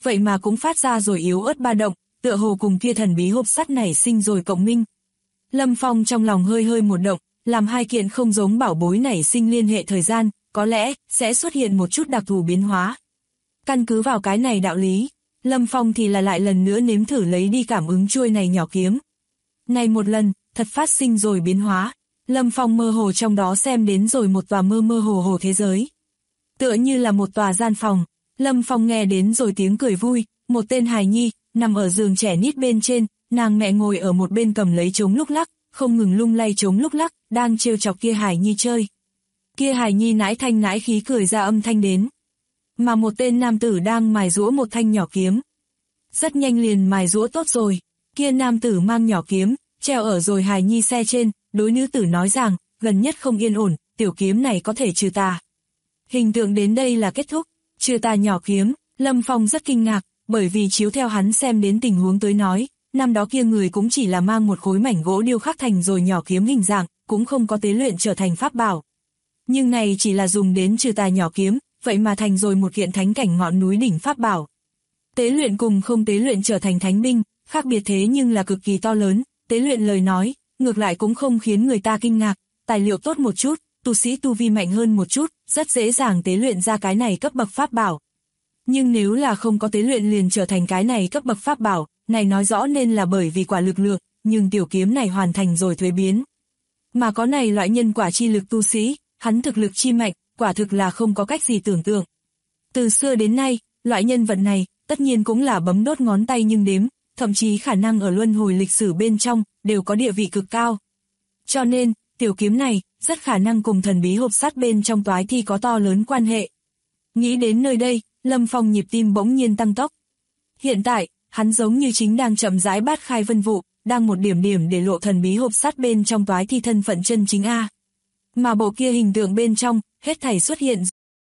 vậy mà cũng phát ra rồi yếu ớt ba động, tựa hồ cùng kia thần bí hộp sắt nảy sinh rồi cộng minh. Lâm Phong trong lòng hơi hơi một động, làm hai kiện không giống bảo bối nảy sinh liên hệ thời gian, có lẽ sẽ xuất hiện một chút đặc thù biến hóa. Căn cứ vào cái này đạo lý, Lâm Phong thì là lại lần nữa nếm thử lấy đi cảm ứng chuôi này nhỏ kiếm. Này một lần, thật phát sinh rồi biến hóa. Lâm Phong mơ hồ trong đó xem đến rồi một tòa mơ mơ hồ hồ thế giới. Tựa như là một tòa gian phòng, Lâm Phong nghe đến rồi tiếng cười vui, một tên hài nhi, nằm ở giường trẻ nít bên trên, nàng mẹ ngồi ở một bên cầm lấy trống lúc lắc, không ngừng lung lay trống lúc lắc, đang trêu chọc kia hài nhi chơi. Kia hài nhi nãi thanh nãi khí cười ra âm thanh đến. Mà một tên nam tử đang mài giũa một thanh nhỏ kiếm. Rất nhanh liền mài giũa tốt rồi, kia nam tử mang nhỏ kiếm, treo ở rồi hài nhi xe trên, đối nữ tử nói rằng, gần nhất không yên ổn, tiểu kiếm này có thể trừ tà. Hình tượng đến đây là kết thúc, trừ tà nhỏ kiếm, Lâm Phong rất kinh ngạc, bởi vì chiếu theo hắn xem đến tình huống tới nói, năm đó kia người cũng chỉ là mang một khối mảnh gỗ điêu khắc thành rồi nhỏ kiếm hình dạng, cũng không có tế luyện trở thành pháp bảo. Nhưng này chỉ là dùng đến trừ tà nhỏ kiếm, vậy mà thành rồi một kiện thánh cảnh ngọn núi đỉnh pháp bảo. Tế luyện cùng không tế luyện trở thành thánh binh, khác biệt thế nhưng là cực kỳ to lớn, tế luyện lời nói, ngược lại cũng không khiến người ta kinh ngạc, tài liệu tốt một chút, tu sĩ tu vi mạnh hơn một chút, rất dễ dàng tế luyện ra cái này cấp bậc pháp bảo. Nhưng nếu là không có tế luyện liền trở thành cái này cấp bậc pháp bảo, này nói rõ nên là bởi vì quả lực lượng, nhưng tiểu kiếm này hoàn thành rồi thuế biến. Mà có này loại nhân quả chi lực tu sĩ, hắn thực lực chi mạnh, quả thực là không có cách gì tưởng tượng. Từ xưa đến nay, loại nhân vật này, tất nhiên cũng là bấm đốt ngón tay nhưng đếm, thậm chí khả năng ở luân hồi lịch sử bên trong, đều có địa vị cực cao. Cho nên, tiểu kiếm này, rất khả năng cùng thần bí hộp sắt bên trong toái thi có to lớn quan hệ. Nghĩ đến nơi đây, Lâm Phong nhịp tim bỗng nhiên tăng tốc. Hiện tại, hắn giống như chính đang chậm rãi bát khai vân vụ, đang một điểm điểm để lộ thần bí hộp sắt bên trong toái thi thân phận chân chính A. Mà bộ kia hình tượng bên trong, hết thảy xuất hiện.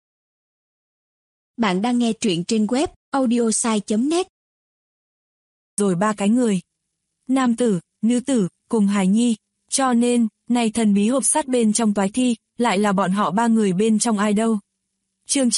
Bạn đang nghe truyện trên web audiosai.net. Rồi ba cái người. Nam tử, nữ tử, cùng hài nhi. Cho nên, này thần bí hộp sắt bên trong toái thi, lại là bọn họ ba người bên trong ai đâu. Chương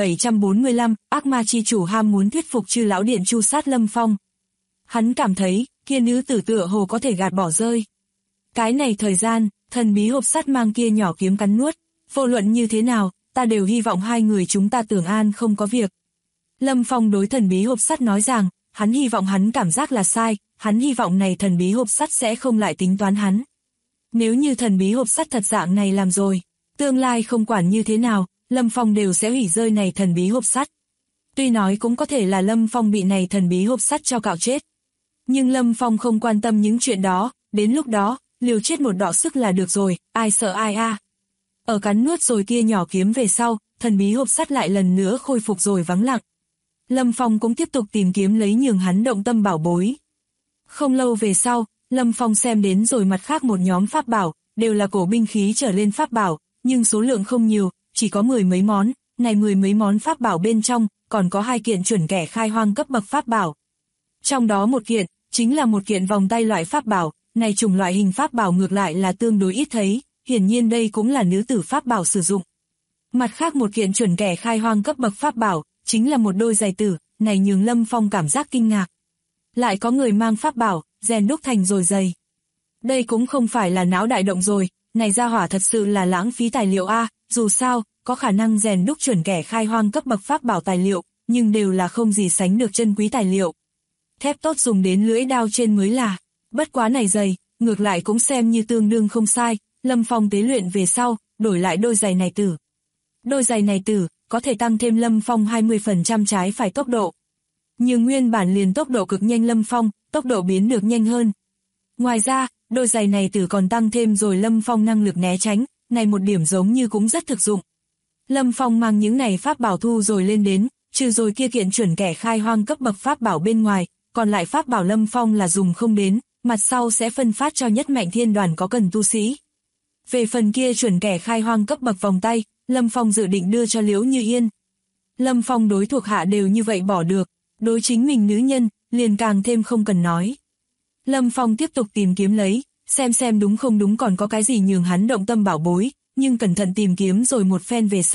9745, ác ma chi chủ ham muốn thuyết phục Chư lão điện chu sát Lâm Phong. Hắn cảm thấy, kia nữ tử tựa hồ có thể gạt bỏ rơi. Cái này thời gian, thần bí hộp sắt mang kia nhỏ kiếm cắn nuốt, vô luận như thế nào, ta đều hy vọng hai người chúng ta tưởng an không có việc. Lâm Phong đối thần bí hộp sắt nói rằng, hắn hy vọng hắn cảm giác là sai, hắn hy vọng này thần bí hộp sắt sẽ không lại tính toán hắn. Nếu như thần bí hộp sắt thật dạng này làm rồi, tương lai không quản như thế nào, Lâm Phong đều sẽ hủy rơi này thần bí hộp sắt. Tuy nói cũng có thể là Lâm Phong bị này thần bí hộp sắt cho cạo chết. Nhưng Lâm Phong không quan tâm những chuyện đó, đến lúc đó, liều chết một đọ sức là được rồi, ai sợ ai a. Ở cắn nuốt rồi kia nhỏ kiếm về sau, thần bí hộp sắt lại lần nữa khôi phục rồi vắng lặng. Lâm Phong cũng tiếp tục tìm kiếm lấy nhường hắn động tâm bảo bối. Không lâu về sau, Lâm Phong xem đến rồi mặt khác một nhóm pháp bảo, đều là cổ binh khí trở lên pháp bảo, nhưng số lượng không nhiều, chỉ có 10 mấy món, này 10 mấy món pháp bảo bên trong, còn có 2 kiện chuẩn kẻ khai hoang cấp bậc pháp bảo. Trong đó một kiện, chính là một kiện vòng tay loại pháp bảo, này chủng loại hình pháp bảo ngược lại là tương đối ít thấy, hiển nhiên đây cũng là nữ tử pháp bảo sử dụng. Mặt khác một kiện chuẩn kẻ khai hoang cấp bậc pháp bảo, chính là một đôi giày tử, này nhường Lâm Phong cảm giác kinh ngạc. Lại có người mang pháp bảo, rèn đúc thành rồi giày. Đây cũng không phải là não đại động rồi, này ra hỏa thật sự là lãng phí tài liệu a, dù sao, có khả năng rèn đúc chuẩn kẻ khai hoang cấp bậc pháp bảo tài liệu, nhưng đều là không gì sánh được chân quý tài liệu. Thép tốt dùng đến lưỡi đao trên mới là, bất quá này giày, ngược lại cũng xem như tương đương không sai, Lâm Phong tế luyện về sau, đổi lại đôi giày này tử. Đôi giày này tử, có thể tăng thêm Lâm Phong 20% trái phải tốc độ. Nhưng nguyên bản liền tốc độ cực nhanh Lâm Phong, tốc độ biến được nhanh hơn. Ngoài ra, đôi giày này tử còn tăng thêm rồi Lâm Phong năng lực né tránh, này một điểm giống như cũng rất thực dụng. Lâm Phong mang những này pháp bảo thu rồi lên đến, trừ rồi kia kiện chuẩn kẻ khai hoang cấp bậc pháp bảo bên ngoài, còn lại pháp bảo Lâm Phong là dùng không đến, mặt sau sẽ phân phát cho nhất mạnh thiên đoàn có cần tu sĩ. Về phần kia chuẩn kẻ khai hoang cấp bậc vòng tay, Lâm Phong dự định đưa cho Liễu Như Yên. Lâm Phong đối thuộc hạ đều như vậy bỏ được, đối chính mình nữ nhân, liền càng thêm không cần nói. Lâm Phong tiếp tục tìm kiếm lấy, xem đúng không đúng còn có cái gì nhường hắn động tâm bảo bối, nhưng cẩn thận tìm kiếm rồi một phen về sau,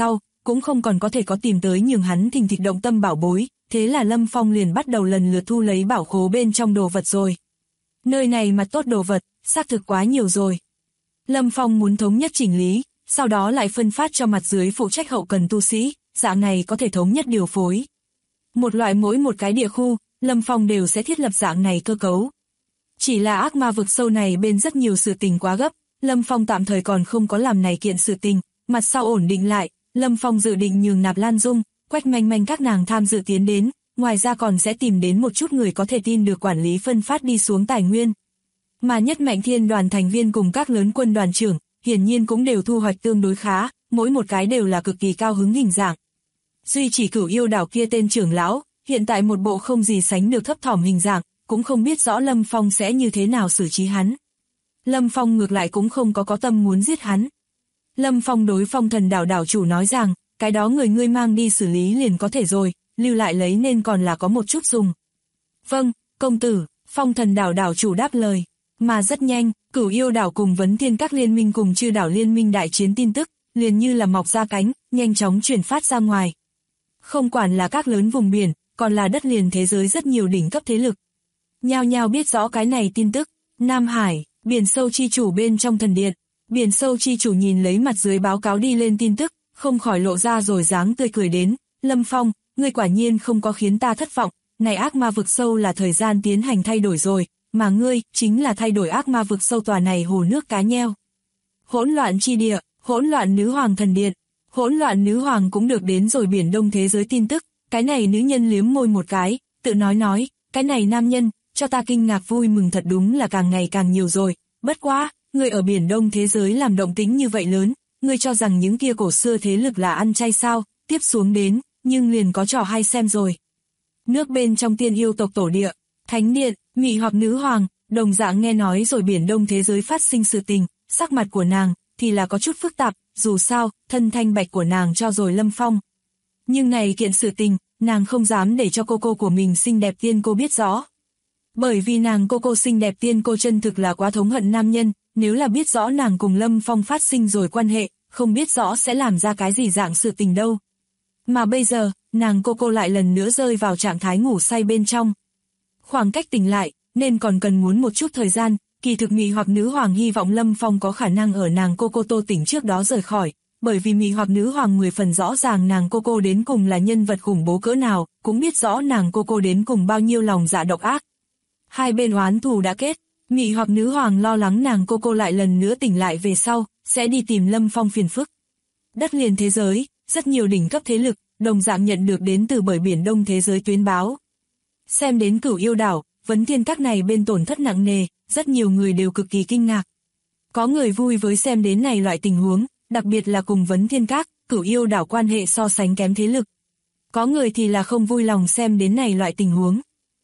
cũng không còn có thể có tìm tới nhường hắn thình thịch động tâm bảo bối, thế là Lâm Phong liền bắt đầu lần lượt thu lấy bảo khố bên trong đồ vật rồi. Nơi này mà tốt đồ vật, xác thực quá nhiều rồi. Lâm Phong muốn thống nhất chỉnh lý, sau đó lại phân phát cho mặt dưới phụ trách hậu cần tu sĩ, dạng này có thể thống nhất điều phối. Một loại mỗi một cái địa khu, Lâm Phong đều sẽ thiết lập dạng này cơ cấu. Chỉ là ác ma vực sâu này bên rất nhiều sự tình quá gấp, Lâm Phong tạm thời còn không có làm này kiện sự tình, mặt sau ổn định lại, Lâm Phong dự định nhường Nạp Lan Dung, Quách Manh Manh các nàng tham dự tiến đến, ngoài ra còn sẽ tìm đến một chút người có thể tin được quản lý phân phát đi xuống tài nguyên. Mà Nhất Mạnh Thiên đoàn thành viên cùng các lớn quân đoàn trưởng, hiển nhiên cũng đều thu hoạch tương đối khá, mỗi một cái đều là cực kỳ cao hứng hình dạng. Duy chỉ Cửu Yêu đảo kia tên trưởng lão, hiện tại một bộ không gì sánh được thấp thỏm hình dạng, cũng không biết rõ Lâm Phong sẽ như thế nào xử trí hắn. Lâm Phong ngược lại cũng không có tâm muốn giết hắn. Lâm Phong đối Phong Thần đảo đảo chủ nói rằng, cái đó người ngươi mang đi xử lý liền có thể rồi, lưu lại lấy nên còn là có một chút dùng. Vâng, công tử, Phong Thần đảo đảo chủ đáp lời. Mà rất nhanh, Cửu Yêu đảo cùng Vấn Thiên các liên minh cùng Chư đảo liên minh đại chiến tin tức, liền như là mọc ra cánh, nhanh chóng truyền phát ra ngoài. Không quản là các lớn vùng biển, còn là đất liền thế giới rất nhiều đỉnh cấp thế lực. Nhao nhao biết rõ cái này tin tức. Nam Hải, biển sâu chi chủ bên trong thần điện. Biển sâu chi chủ nhìn lấy mặt dưới báo cáo đi lên tin tức, không khỏi lộ ra rồi dáng tươi cười đến. Lâm Phong, ngươi quả nhiên không có khiến ta thất vọng, này ác ma vực sâu là thời gian tiến hành thay đổi rồi, mà ngươi chính là thay đổi ác ma vực sâu tòa này hồ nước cá nheo. Hỗn loạn chi địa, hỗn loạn nữ hoàng thần điện. Hỗn loạn nữ hoàng cũng được đến rồi biển đông thế giới tin tức, cái này nữ nhân liếm môi một cái, tự nói, cái này nam nhân, cho ta kinh ngạc vui mừng thật đúng là càng ngày càng nhiều rồi, bất quá, ngươi ở biển đông thế giới làm động tĩnh như vậy lớn, ngươi cho rằng những kia cổ xưa thế lực là ăn chay sao, tiếp xuống đến, nhưng liền có trò hay xem rồi. Nước bên trong tiên yêu tộc tổ địa, thánh điện, mị hoặc nữ hoàng, đồng dạng nghe nói rồi biển đông thế giới phát sinh sự tình, sắc mặt của nàng, thì là có chút phức tạp, dù sao, thân thanh bạch của nàng cho rồi Lâm Phong. Nhưng này kiện sự tình, nàng không dám để cho cô của mình xinh đẹp tiên cô biết rõ. Bởi vì nàng cô xinh đẹp tiên cô chân thực là quá thống hận nam nhân, nếu là biết rõ nàng cùng Lâm Phong phát sinh rồi quan hệ, không biết rõ sẽ làm ra cái gì dạng sự tình đâu. Mà bây giờ, nàng cô lại lần nữa rơi vào trạng thái ngủ say bên trong. Khoảng cách tỉnh lại, nên còn cần muốn một chút thời gian, kỳ thực mị hoặc nữ hoàng hy vọng Lâm Phong có khả năng ở nàng cô tô tỉnh trước đó rời khỏi, bởi vì mị hoặc nữ hoàng 10 phần rõ ràng nàng cô đến cùng là nhân vật khủng bố cỡ nào, cũng biết rõ nàng cô đến cùng bao nhiêu lòng dạ độc ác. Hai bên oán thù đã kết, mị hoặc nữ hoàng lo lắng nàng cô lại lần nữa tỉnh lại về sau, sẽ đi tìm Lâm Phong phiền phức. Đất liền thế giới, rất nhiều đỉnh cấp thế lực, đồng dạng nhận được đến từ bởi biển đông thế giới tuyến báo. Xem đến Cửu Yêu đảo, Vấn Thiên các này bên tổn thất nặng nề, rất nhiều người đều cực kỳ kinh ngạc. Có người vui với xem đến này loại tình huống, đặc biệt là cùng Vấn Thiên các, Cửu Yêu đảo quan hệ so sánh kém thế lực. Có người thì là không vui lòng xem đến này loại tình huống.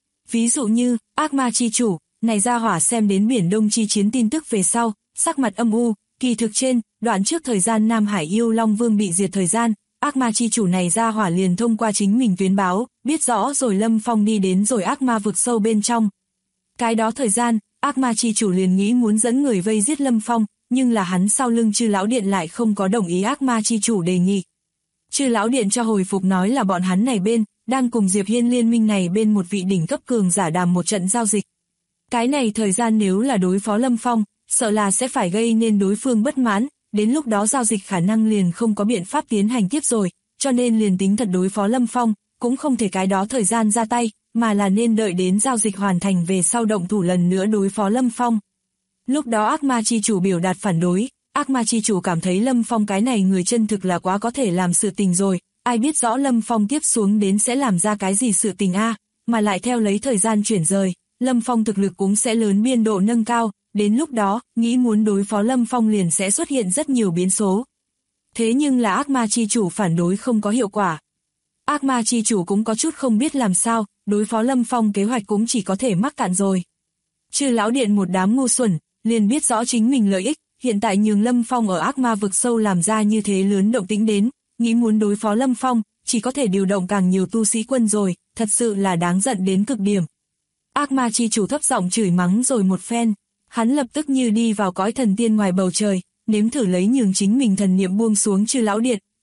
Ví dụ như, ác ma chi chủ, này ra hỏa xem đến biển đông chi chiến tin tức về sau, sắc mặt âm u, kỳ thực trên, đoạn trước thời gian Nam Hải Yêu Long Vương bị diệt thời gian, ác ma chi chủ này ra hỏa liền thông qua chính mình tuyến báo, biết rõ rồi Lâm Phong đi đến rồi ác ma vực sâu bên trong. Cái đó thời gian, ác ma chi chủ liền nghĩ muốn dẫn người vây giết Lâm Phong, nhưng là hắn sau lưng Chư lão điện lại không có đồng ý ác ma chi chủ đề nghị. Chư lão điện cho hồi phục nói là bọn hắn này bên, đang cùng Diệp Hiên liên minh này bên một vị đỉnh cấp cường giả đàm một trận giao dịch. Cái này thời gian nếu là đối phó Lâm Phong, sợ là sẽ phải gây nên đối phương bất mãn, đến lúc đó giao dịch khả năng liền không có biện pháp tiến hành tiếp rồi, cho nên liền tính thật đối phó Lâm Phong, cũng không thể cái đó thời gian ra tay, mà là nên đợi đến giao dịch hoàn thành về sau động thủ lần nữa đối phó Lâm Phong. Lúc đó ác ma chi chủ biểu đạt phản đối, ác ma chi chủ cảm thấy Lâm Phong cái này người chân thực là quá có thể làm sự tình rồi, ai biết rõ Lâm Phong tiếp xuống đến sẽ làm ra cái gì sự tình mà lại theo lấy thời gian chuyển rời, Lâm Phong thực lực cũng sẽ lớn biên độ nâng cao, đến lúc đó, nghĩ muốn đối phó Lâm Phong liền sẽ xuất hiện rất nhiều biến số. Thế nhưng là ác ma chi chủ phản đối không có hiệu quả. Ác ma chi chủ cũng có chút không biết làm sao, đối phó Lâm Phong kế hoạch cũng chỉ có thể mắc cạn rồi. Chư lão điện một đám ngu xuẩn, liền biết rõ chính mình lợi ích, hiện tại nhường Lâm Phong ở ác ma vực sâu làm ra như thế lớn động tĩnh đến, nghĩ muốn đối phó Lâm Phong, chỉ có thể điều động càng nhiều tu sĩ quân rồi, thật sự là đáng giận đến cực điểm. Ác ma chi chủ thấp giọng chửi mắng rồi một phen, hắn lập tức như đi vào cõi thần tiên ngoài bầu trời, nếm thử lấy nhường chính mình thần niệm buông xuống Chư lão điện,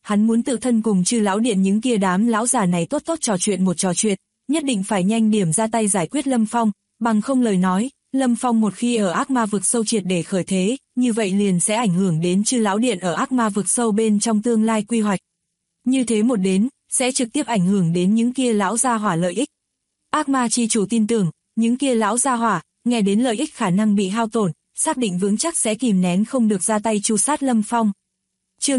hắn muốn tự thân cùng Chư lão điện những kia đám lão già này tốt tốt trò chuyện một trò chuyện, nhất định phải nhanh điểm ra tay giải quyết Lâm Phong, bằng không lời nói, Lâm Phong một khi ở ác ma vực sâu triệt để khởi thế, như vậy liền sẽ ảnh hưởng đến Chư lão điện ở ác ma vực sâu bên trong tương lai quy hoạch. Như thế một đến, sẽ trực tiếp ảnh hưởng đến những kia lão gia hỏa lợi ích. Ác ma chi chủ tin tưởng, những kia lão gia hỏa, nghe đến lợi ích khả năng bị hao tổn, xác định vững chắc sẽ kìm nén không được ra tay tru sát Lâm Phong. Chương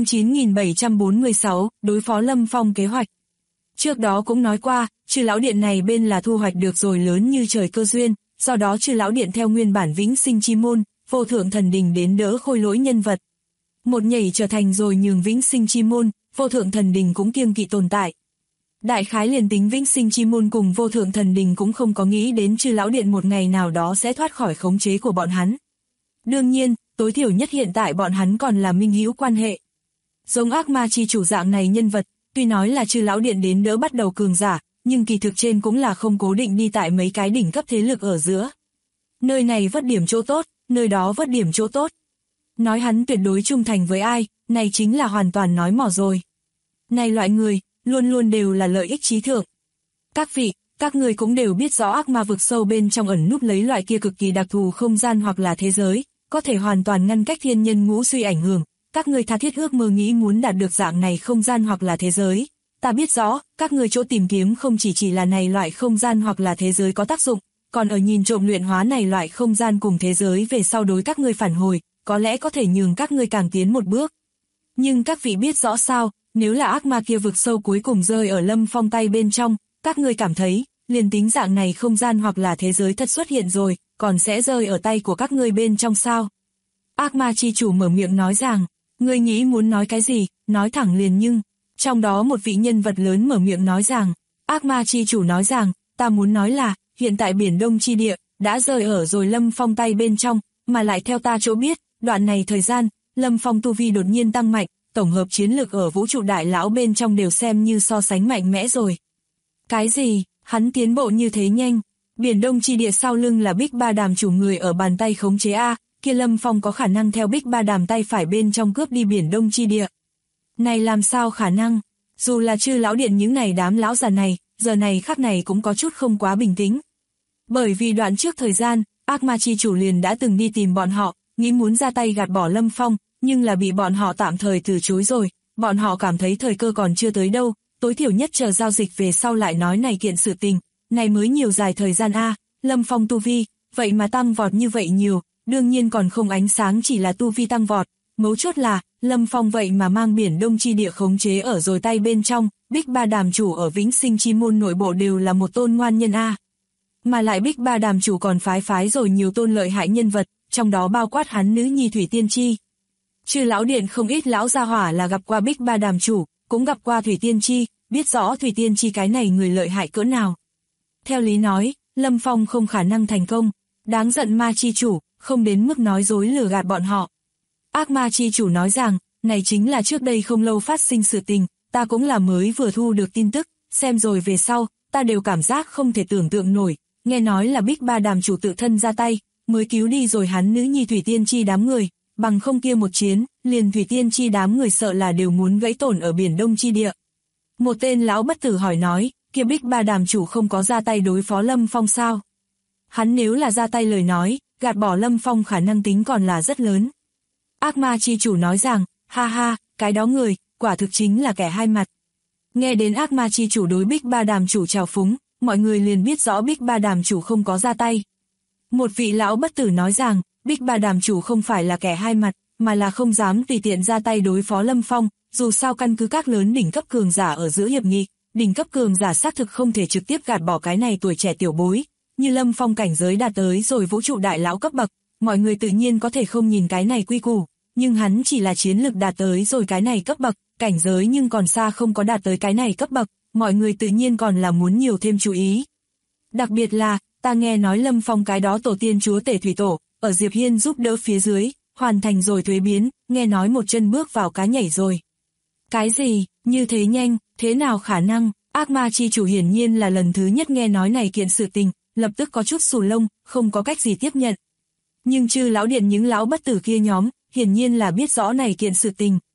9746, đối phó Lâm Phong kế hoạch. Trước đó cũng nói qua, Chư lão điện này bên là thu hoạch được rồi lớn như trời cơ duyên, do đó Chư lão điện theo nguyên bản vĩnh sinh chi môn, vô thượng thần đình đến đỡ khôi lỗi nhân vật. Một nhảy trở thành rồi nhường vĩnh sinh chi môn, vô thượng thần đình cũng kiêng kỵ tồn tại. Đại khái liền tính vĩnh sinh chi môn cùng vô thượng thần đình cũng không có nghĩ đến Chư lão điện một ngày nào đó sẽ thoát khỏi khống chế của bọn hắn. Đương nhiên, tối thiểu nhất hiện tại bọn hắn còn là minh hữu quan hệ. Giống ác ma chi chủ dạng này nhân vật, tuy nói là Chư lão điện đến đỡ bắt đầu cường giả, nhưng kỳ thực trên cũng là không cố định đi tại mấy cái đỉnh cấp thế lực ở giữa. Nơi này vất điểm chỗ tốt, nơi đó vất điểm chỗ tốt. Nói hắn tuyệt đối trung thành với ai, này chính là hoàn toàn nói mỏ rồi. Này loại người, luôn luôn đều là lợi ích chí thượng. Các vị, các người cũng đều biết rõ ác ma vực sâu bên trong ẩn núp lấy loại kia cực kỳ đặc thù không gian hoặc là thế giới, có thể hoàn toàn ngăn cách thiên nhân ngũ suy ảnh hưởng. Các người tha thiết ước mơ nghĩ muốn đạt được dạng này không gian hoặc là thế giới. Ta biết rõ, các người chỗ tìm kiếm không chỉ là này loại không gian hoặc là thế giới có tác dụng, còn ở nhìn trộm luyện hóa này loại không gian cùng thế giới về sau đối các người phản hồi, có lẽ có thể nhường các người càng tiến một bước. Nhưng các vị biết rõ sao, nếu là ác ma kia vực sâu cuối cùng rơi ở Lâm Phong tay bên trong, các người cảm thấy, liền tính dạng này không gian hoặc là thế giới thật xuất hiện rồi, còn sẽ rơi ở tay của các người bên trong sao? Ác ma chi chủ mở miệng nói rằng, ngươi nghĩ muốn nói cái gì, nói thẳng liền nhưng, trong đó một vị nhân vật lớn mở miệng nói rằng, ác ma chi chủ nói rằng, ta muốn nói là, hiện tại biển Đông chi địa, đã rơi ở rồi Lâm Phong tay bên trong, mà lại theo ta chỗ biết, đoạn này thời gian, Lâm Phong tu vi đột nhiên tăng mạnh, tổng hợp chiến lực ở vũ trụ đại lão bên trong đều xem như so sánh mạnh mẽ rồi. Cái gì, hắn tiến bộ như thế nhanh, biển Đông chi địa sau lưng là Bích Ba Đàm chủ người ở bàn tay khống chế A, kia Lâm Phong có khả năng theo Bích Ba Đàm tay phải bên trong cướp đi biển Đông chi địa. Này làm sao khả năng, dù là Chư lão điện những này đám lão già này, giờ này khắc này cũng có chút không quá bình tĩnh. Bởi vì đoạn trước thời gian, ác ma chi chủ liền đã từng đi tìm bọn họ, nghĩ muốn ra tay gạt bỏ Lâm Phong, nhưng là bị bọn họ tạm thời từ chối rồi, bọn họ cảm thấy thời cơ còn chưa tới đâu, tối thiểu nhất chờ giao dịch về sau lại nói này kiện sự tình, này mới nhiều dài thời gian a, Lâm Phong tu vi, vậy mà tăng vọt như vậy nhiều, đương nhiên còn không ánh sáng chỉ là tu vi tăng vọt, mấu chốt là, Lâm Phong vậy mà mang biển Đông chi địa khống chế ở rồi tay bên trong, Bích Ba Đàm chủ ở Vĩnh Sinh chi môn nội bộ đều là một tôn ngoan nhân a. Mà lại Bích Ba Đàm chủ còn phái rồi nhiều tôn lợi hại nhân vật, trong đó bao quát hắn nữ nhi Thủy Tiên Chi. Chư lão điện không ít lão gia hỏa là gặp qua Bích Ba Đàm chủ, cũng gặp qua Thủy Tiên Chi, biết rõ Thủy Tiên Chi cái này người lợi hại cỡ nào. Theo lý nói, Lâm Phong không khả năng thành công, đáng giận ma chi chủ, không đến mức nói dối lừa gạt bọn họ. Ác ma chi chủ nói rằng, này chính là trước đây không lâu phát sinh sự tình, ta cũng là mới vừa thu được tin tức, xem rồi về sau, ta đều cảm giác không thể tưởng tượng nổi, nghe nói là Bích Ba Đàm chủ tự thân ra tay, mới cứu đi rồi hắn nữ nhi Thủy Tiên Chi đám người, bằng không kia một chiến, liền Thủy Tiên Chi đám người sợ là đều muốn gãy tổn ở biển Đông chi địa. Một tên lão bất tử hỏi nói, kia Bích Ba Đàm chủ không có ra tay đối phó Lâm Phong sao? Hắn nếu là ra tay lời nói, gạt bỏ Lâm Phong khả năng tính còn là rất lớn. Ác ma chi chủ nói rằng, ha ha, cái đó người, quả thực chính là kẻ hai mặt. Nghe đến ác ma chi chủ đối Bích Ba Đàm chủ trào phúng, mọi người liền biết rõ Bích Ba Đàm chủ không có ra tay. Một vị lão bất tử nói rằng, Bích Ba Đàm chủ không phải là kẻ hai mặt, mà là không dám tùy tiện ra tay đối phó Lâm Phong, dù sao căn cứ các lớn đỉnh cấp cường giả ở giữa hiệp nghị, đỉnh cấp cường giả xác thực không thể trực tiếp gạt bỏ cái này tuổi trẻ tiểu bối, như Lâm Phong cảnh giới đạt tới rồi vũ trụ đại lão cấp bậc, mọi người tự nhiên có thể không nhìn cái này quy củ, nhưng hắn chỉ là chiến lực đạt tới rồi cái này cấp bậc, cảnh giới nhưng còn xa không có đạt tới cái này cấp bậc, mọi người tự nhiên còn là muốn nhiều thêm chú ý. Đặc biệt là, ta nghe nói Lâm Phong cái đó tổ tiên chúa tể thủy tổ, ở Diệp Hiên giúp đỡ phía dưới, hoàn thành rồi thuế biến, nghe nói một chân bước vào cá nhảy rồi. Cái gì, như thế nhanh, thế nào khả năng, ác ma chi chủ hiển nhiên là lần thứ nhất nghe nói này kiện sự tình, lập tức có chút xù lông, không có cách gì tiếp nhận. Nhưng Chư lão điện những lão bất tử kia nhóm, hiển nhiên là biết rõ này kiện sự tình.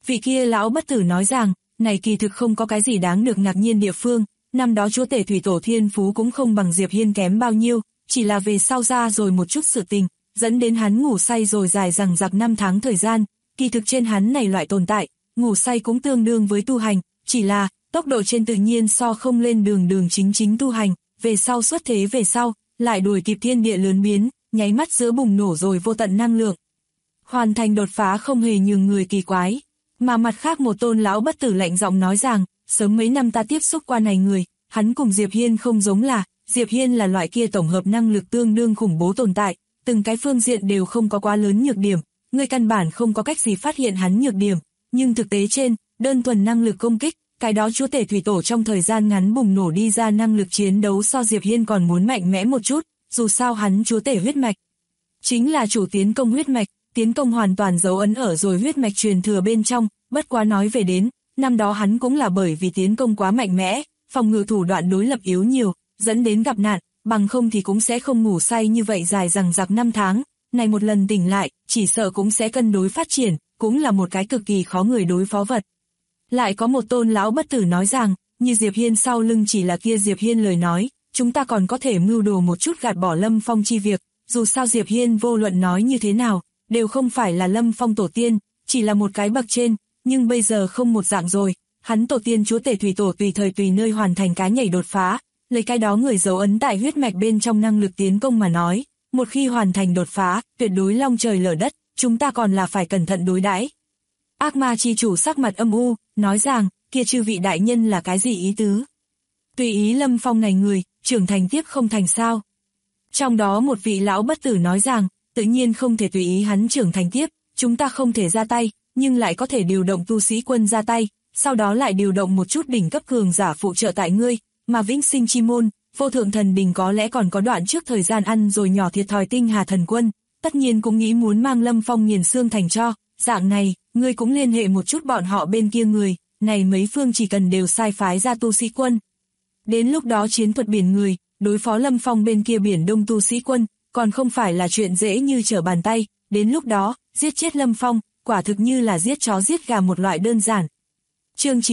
Vị kia lão bất tử nói rằng, này kỳ thực không có cái gì đáng được ngạc nhiên địa phương, năm đó chúa tể thủy tổ thiên phú cũng không bằng Diệp Hiên kém bao nhiêu, chỉ là về sau ra rồi một chút sự tình, dẫn đến hắn ngủ say rồi dài dằng dặc 5 tháng thời gian, kỳ thực trên hắn này loại tồn tại, ngủ say cũng tương đương với tu hành, chỉ là, tốc độ trên tự nhiên so không lên đường chính tu hành, về sau xuất thế về sau, lại đuổi kịp thiên địa lớn biến, nháy mắt giữa bùng nổ rồi vô tận năng lượng. Hoàn thành đột phá không hề nhường người kỳ quái, mà mặt khác một tôn lão bất tử lạnh giọng nói rằng, sớm mấy năm ta tiếp xúc qua này người, hắn cùng Diệp Hiên không giống là, Diệp Hiên là loại kia tổng hợp năng lực tương đương khủng bố tồn tại, từng cái phương diện đều không có quá lớn nhược điểm, người căn bản không có cách gì phát hiện hắn nhược điểm, nhưng thực tế trên, đơn thuần năng lực công kích, cái đó chúa tể thủy tổ trong thời gian ngắn bùng nổ đi ra năng lực chiến đấu so Diệp Hiên còn muốn mạnh mẽ một chút, dù sao hắn chúa tể huyết mạch. Chính là chủ tiến công huyết mạch, tiến công hoàn toàn dấu ấn ở rồi huyết mạch truyền thừa bên trong, bất quá nói về đến, năm đó hắn cũng là bởi vì tiến công quá mạnh mẽ, phòng ngự thủ đoạn đối lập yếu nhiều, dẫn đến gặp nạn, bằng không thì cũng sẽ không ngủ say như vậy dài dằng dặc 5 tháng, này một lần tỉnh lại, chỉ sợ cũng sẽ cân đối phát triển, cũng là một cái cực kỳ khó người đối phó vật. Lại có một tôn lão bất tử nói rằng, như Diệp Hiên sau lưng chỉ là kia Diệp Hiên lời nói, chúng ta còn có thể mưu đồ một chút gạt bỏ Lâm Phong chi việc, dù sao Diệp Hiên vô luận nói như thế nào, đều không phải là Lâm Phong tổ tiên, chỉ là một cái bậc trên, nhưng bây giờ không một dạng rồi, hắn tổ tiên chúa tể thủy tổ tùy thời tùy nơi hoàn thành cái nhảy đột phá, lấy cái đó người dấu ấn tại huyết mạch bên trong năng lực tiến công mà nói, một khi hoàn thành đột phá, tuyệt đối long trời lở đất, chúng ta còn là phải cẩn thận đối đãi. Ác ma chi chủ sắc mặt âm u, nói rằng, kia chư vị đại nhân là cái gì ý tứ? Tùy ý Lâm Phong này người, trưởng thành tiếp không thành sao? Trong đó một vị lão bất tử nói rằng, tự nhiên không thể tùy ý hắn trưởng thành tiếp, chúng ta không thể ra tay, nhưng lại có thể điều động tu sĩ quân ra tay, sau đó lại điều động một chút đỉnh cấp cường giả phụ trợ tại ngươi, mà vĩnh sinh chi môn, vô thượng thần đình có lẽ còn có đoạn trước thời gian ăn rồi nhỏ thiệt thòi tinh hà thần quân, tất nhiên cũng nghĩ muốn mang Lâm Phong nghiền xương thành cho, dạng này, ngươi cũng liên hệ một chút bọn họ bên kia người, này mấy phương chỉ cần đều sai phái ra tu sĩ quân. Đến lúc đó chiến thuật biển người, đối phó Lâm Phong bên kia biển đông tu sĩ quân, còn không phải là chuyện dễ như trở bàn tay, đến lúc đó, giết chết Lâm Phong, quả thực như là giết chó giết gà một loại đơn giản. Chương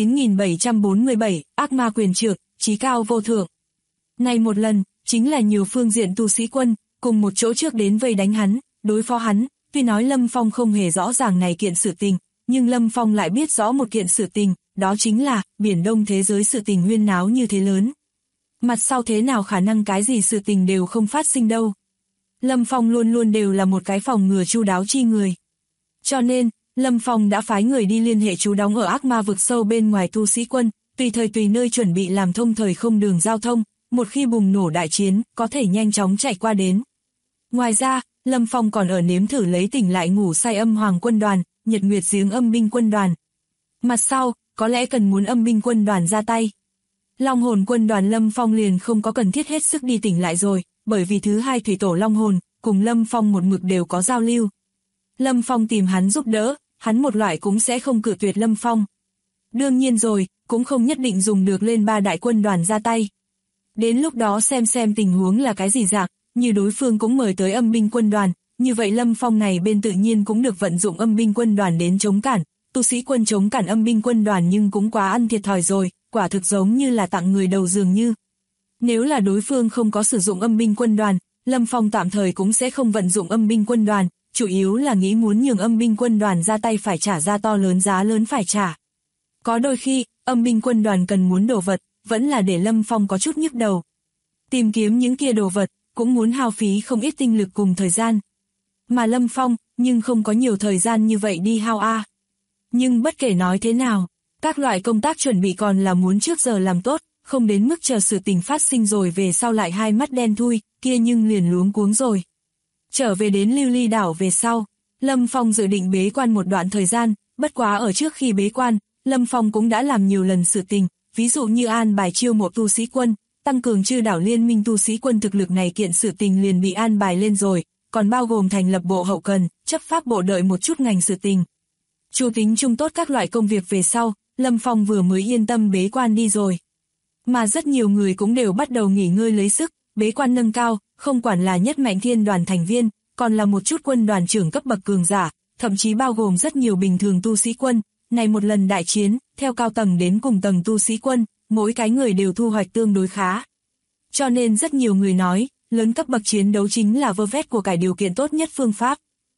9747, ác ma quyền trượng, chí cao vô thượng. Này một lần, chính là nhiều phương diện tu sĩ quân, cùng một chỗ trước đến vây đánh hắn, đối phó hắn, tuy nói Lâm Phong không hề rõ ràng này kiện sự tình, nhưng Lâm Phong lại biết rõ một kiện sự tình, đó chính là, biển đông thế giới sự tình huyên náo như thế lớn. Mặt sau thế nào khả năng cái gì sự tình đều không phát sinh đâu. Lâm Phong luôn luôn đều là một cái phòng ngừa chu đáo chi người. Cho nên, Lâm Phong đã phái người đi liên hệ trú đóng ở ác ma vực sâu bên ngoài tu sĩ quân, tùy thời tùy nơi chuẩn bị làm thông thời không đường giao thông, một khi bùng nổ đại chiến, có thể nhanh chóng chạy qua đến. Ngoài ra, Lâm Phong còn ở nếm thử lấy tỉnh lại ngủ say âm hoàng quân đoàn, nhật nguyệt giếng âm binh quân đoàn. Mặt sau, có lẽ cần muốn âm binh quân đoàn ra tay. Long hồn quân đoàn Lâm Phong liền không có cần thiết hết sức đi tỉnh lại rồi, bởi vì thứ hai thủy tổ Long hồn, cùng Lâm Phong một mực đều có giao lưu. Lâm Phong tìm hắn giúp đỡ, hắn một loại cũng sẽ không cự tuyệt Lâm Phong. Đương nhiên rồi, cũng không nhất định dùng được lên 3 đại quân đoàn ra tay. Đến lúc đó xem tình huống là cái gì dạng, như đối phương cũng mời tới âm binh quân đoàn, như vậy Lâm Phong này bên tự nhiên cũng được vận dụng âm binh quân đoàn đến chống cản, tu sĩ quân chống cản âm binh quân đoàn nhưng cũng quá ăn thiệt thòi rồi, quả thực giống như là tặng người đầu dường như. Nếu là đối phương không có sử dụng âm binh quân đoàn, Lâm Phong tạm thời cũng sẽ không vận dụng âm binh quân đoàn, chủ yếu là nghĩ muốn nhường âm binh quân đoàn ra tay phải trả ra to lớn giá lớn phải trả. Có đôi khi, âm binh quân đoàn cần muốn đồ vật, vẫn là để Lâm Phong có chút nhức đầu. Tìm kiếm những kia đồ vật, cũng muốn hao phí không ít tinh lực cùng thời gian. Mà Lâm Phong, nhưng không có nhiều thời gian như vậy đi hao a. Nhưng bất kể nói thế nào, các loại công tác chuẩn bị còn là muốn trước giờ làm tốt, không đến mức chờ sự tình phát sinh rồi về sau lại hai mắt đen thui, kia nhưng liền luống cuống rồi. Trở về đến Lưu Ly đảo về sau, Lâm Phong dự định bế quan một đoạn thời gian, bất quá ở trước khi bế quan, Lâm Phong cũng đã làm nhiều lần sự tình, ví dụ như an bài chiêu mộ tu sĩ quân, tăng cường chư đảo liên minh tu sĩ quân thực lực này kiện sự tình liền bị an bài lên rồi, còn bao gồm thành lập bộ hậu cần, chấp pháp bộ đợi một chút ngành sự tình. Chu tính chung tốt các loại công việc về sau, Lâm Phong vừa mới yên tâm bế quan đi rồi. Mà rất nhiều người cũng đều bắt đầu nghỉ ngơi lấy sức, bế quan nâng cao, không quản là nhất mạnh thiên đoàn thành viên, còn là một chút quân đoàn trưởng cấp bậc cường giả, thậm chí bao gồm rất nhiều bình thường tu sĩ quân, này một lần đại chiến, theo cao tầng đến cùng tầng tu sĩ quân, mỗi cái người đều thu hoạch tương đối khá. Cho nên rất nhiều người nói, lớn cấp bậc chiến đấu chính là vơ vét của cải điều kiện tốt nhất phương pháp.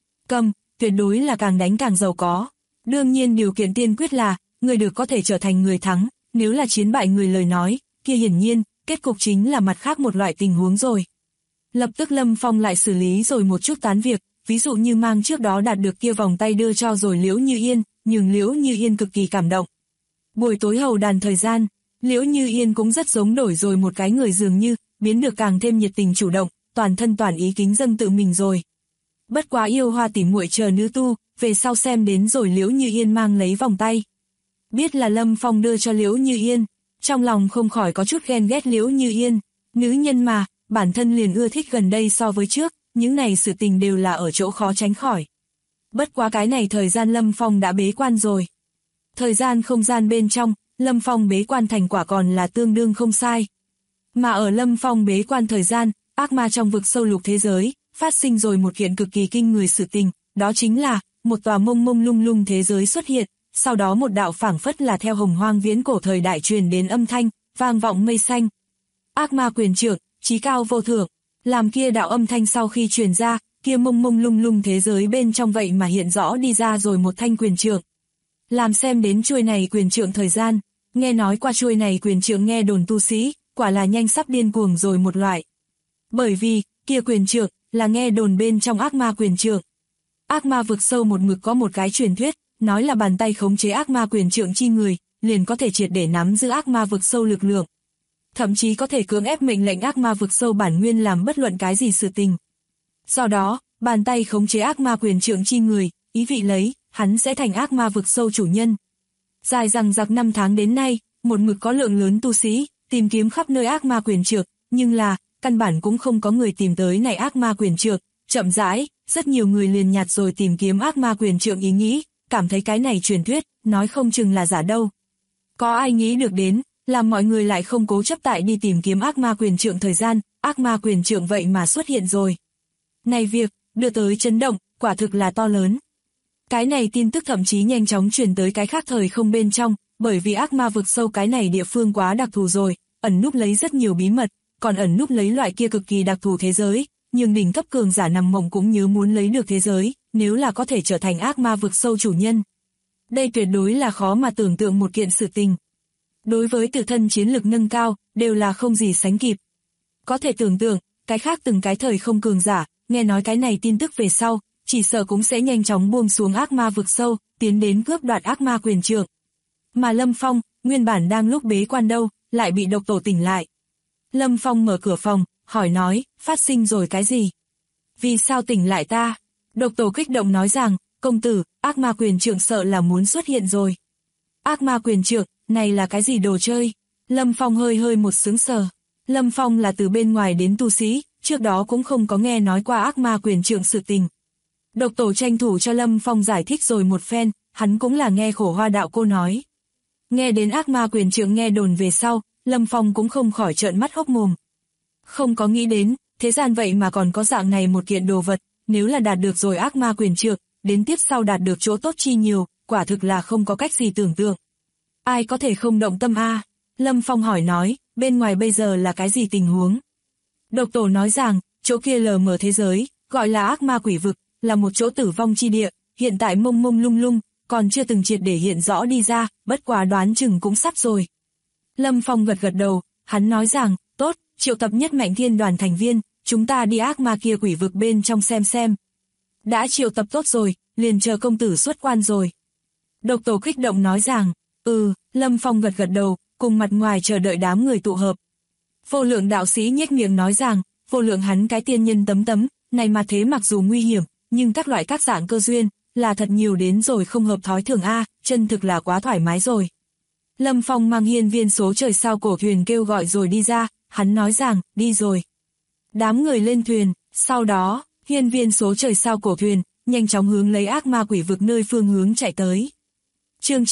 Tuyệt đối là càng đánh càng giàu có. Đương nhiên điều kiện tiên quyết là, người được có thể trở thành người thắng, nếu là chiến bại người lời nói, kia hiển nhiên, kết cục chính là mặt khác một loại tình huống rồi. Lập tức Lâm Phong lại xử lý rồi một chút tán việc, ví dụ như mang trước đó đạt được kia vòng tay đưa cho rồi Liễu Như Yên, nhưng Liễu Như Yên cực kỳ cảm động. Buổi tối hầu đàn thời gian, Liễu Như Yên cũng rất giống đổi rồi một cái người dường như, biến được càng thêm nhiệt tình chủ động, toàn thân toàn ý kính dâng tự mình rồi. Bất quá yêu hoa tỉ muội chờ nữ tu, về sau xem đến rồi Liễu Như Yên mang lấy vòng tay. Biết là Lâm Phong đưa cho Liễu Như Yên, trong lòng không khỏi có chút ghen ghét Liễu Như Yên, nữ nhân mà, bản thân liền ưa thích gần đây so với trước, những này sự tình đều là ở chỗ khó tránh khỏi. Bất quá cái này thời gian Lâm Phong đã bế quan rồi. Thời gian không gian bên trong, Lâm Phong bế quan thành quả còn là tương đương không sai. Mà ở Lâm Phong bế quan thời gian, ác ma trong vực sâu lục thế giới, phát sinh rồi một kiện cực kỳ kinh người sự tình, đó chính là, một tòa mông mông lung lung thế giới xuất hiện, sau đó một đạo phảng phất là theo hồng hoang viễn cổ thời đại truyền đến âm thanh, vang vọng mây xanh. Ác ma quyền trưởng, chí cao vô thượng, làm kia đạo âm thanh sau khi truyền ra, kia mông mông lung lung thế giới bên trong vậy mà hiện rõ đi ra rồi một thanh quyền trượng. Làm xem đến chuôi này quyền trượng thời gian, nghe nói qua chuôi này quyền trượng nghe đồn tu sĩ, quả là nhanh sắp điên cuồng rồi một loại. Bởi vì, kia quyền trượng, là nghe đồn bên trong ác ma quyền trượng. Ác ma vực sâu một mực có một cái truyền thuyết, nói là bàn tay khống chế ác ma quyền trượng chi người, liền có thể triệt để nắm giữ ác ma vực sâu lực lượng. Thậm chí có thể cưỡng ép mệnh lệnh ác ma vực sâu bản nguyên làm bất luận cái gì sự tình. Do đó, bàn tay khống chế ác ma quyền trượng chi người, ý vị lấy, hắn sẽ thành ác ma vực sâu chủ nhân. Dài dằng dặc 5 tháng đến nay, một mực có lượng lớn tu sĩ, tìm kiếm khắp nơi ác ma quyền trượng, nhưng là, căn bản cũng không có người tìm tới này ác ma quyền trượng, chậm rãi, rất nhiều người liền nhạt rồi tìm kiếm ác ma quyền trượng ý nghĩ, cảm thấy cái này truyền thuyết, nói không chừng là giả đâu. Có ai nghĩ được đến, làm mọi người lại không cố chấp tại đi tìm kiếm ác ma quyền trượng thời gian, ác ma quyền trượng vậy mà xuất hiện rồi. Này việc, đưa tới chấn động, quả thực là to lớn. Cái này tin tức thậm chí nhanh chóng truyền tới cái khác thời không bên trong, bởi vì ác ma vực sâu cái này địa phương quá đặc thù rồi, ẩn núp lấy rất nhiều bí mật, còn ẩn núp lấy loại kia cực kỳ đặc thù thế giới, nhưng đỉnh cấp cường giả nằm mộng cũng nhớ muốn lấy được thế giới, nếu là có thể trở thành ác ma vực sâu chủ nhân. Đây tuyệt đối là khó mà tưởng tượng một kiện sự tình. Đối với tự thân chiến lực nâng cao, đều là không gì sánh kịp. Có thể tưởng tượng, cái khác từng cái thời không cường giả, nghe nói cái này tin tức về sau, chỉ sợ cũng sẽ nhanh chóng buông xuống ác ma vực sâu, tiến đến cướp đoạt ác ma quyền trượng. Mà Lâm Phong, nguyên bản đang lúc bế quan đâu, lại bị độc tổ tỉnh lại. Lâm Phong mở cửa phòng, hỏi nói, phát sinh rồi cái gì? Vì sao tỉnh lại ta? Độc tổ kích động nói rằng, công tử, ác ma quyền trượng sợ là muốn xuất hiện rồi. Ác ma quyền trượng, này là cái gì đồ chơi? Lâm Phong hơi một sững sờ. Lâm Phong là từ bên ngoài đến tu sĩ, trước đó cũng không có nghe nói qua ác ma quyền trượng sự tình. Độc tổ tranh thủ cho Lâm Phong giải thích rồi một phen, hắn cũng là nghe Khổ Hoa đạo cô nói. Nghe đến ác ma quyền trượng nghe đồn về sau, Lâm Phong cũng không khỏi trợn mắt hốc mồm. Không có nghĩ đến, thế gian vậy mà còn có dạng này một kiện đồ vật, nếu là đạt được rồi ác ma quyền trượng, đến tiếp sau đạt được chỗ tốt chi nhiều, quả thực là không có cách gì tưởng tượng. Ai có thể không động tâm a? Lâm Phong hỏi nói, bên ngoài bây giờ là cái gì tình huống? Độc tổ nói rằng, chỗ kia lờ mờ thế giới, gọi là ác ma quỷ vực, là một chỗ tử vong chi địa, hiện tại mông mông lung lung, còn chưa từng triệt để hiện rõ đi ra, bất quá đoán chừng cũng sắp rồi. Lâm Phong gật đầu, hắn nói rằng, tốt, triệu tập nhất mạnh thiên đoàn thành viên, chúng ta đi ác ma kia quỷ vực bên trong xem. Đã triệu tập tốt rồi, liền chờ công tử xuất quan rồi. Độc tổ kích động nói rằng, Lâm Phong gật đầu, cùng mặt ngoài chờ đợi đám người tụ hợp. Vô lượng đạo sĩ nhếch miệng nói rằng, vô lượng hắn cái tiên nhân tấm, này mà thế mặc dù nguy hiểm, nhưng các loại các dạng cơ duyên, là thật nhiều đến rồi không hợp thói thường a, chân thực là quá thoải mái rồi. Lâm Phong mang hiên viên số trời sao cổ thuyền kêu gọi rồi đi ra, hắn nói rằng, đi rồi. Đám người lên thuyền, sau đó, hiên viên số trời sao cổ thuyền, nhanh chóng hướng lấy ác ma quỷ vực nơi phương hướng chạy tới. Chương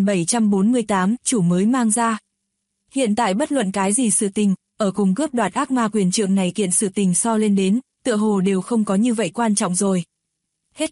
9748, chủ mới mang ra. Hiện tại bất luận cái gì sự tình, ở cùng cướp đoạt ác ma quyền trượng này kiện sự tình so lên đến, tựa hồ đều không có như vậy quan trọng rồi. Hết thảy,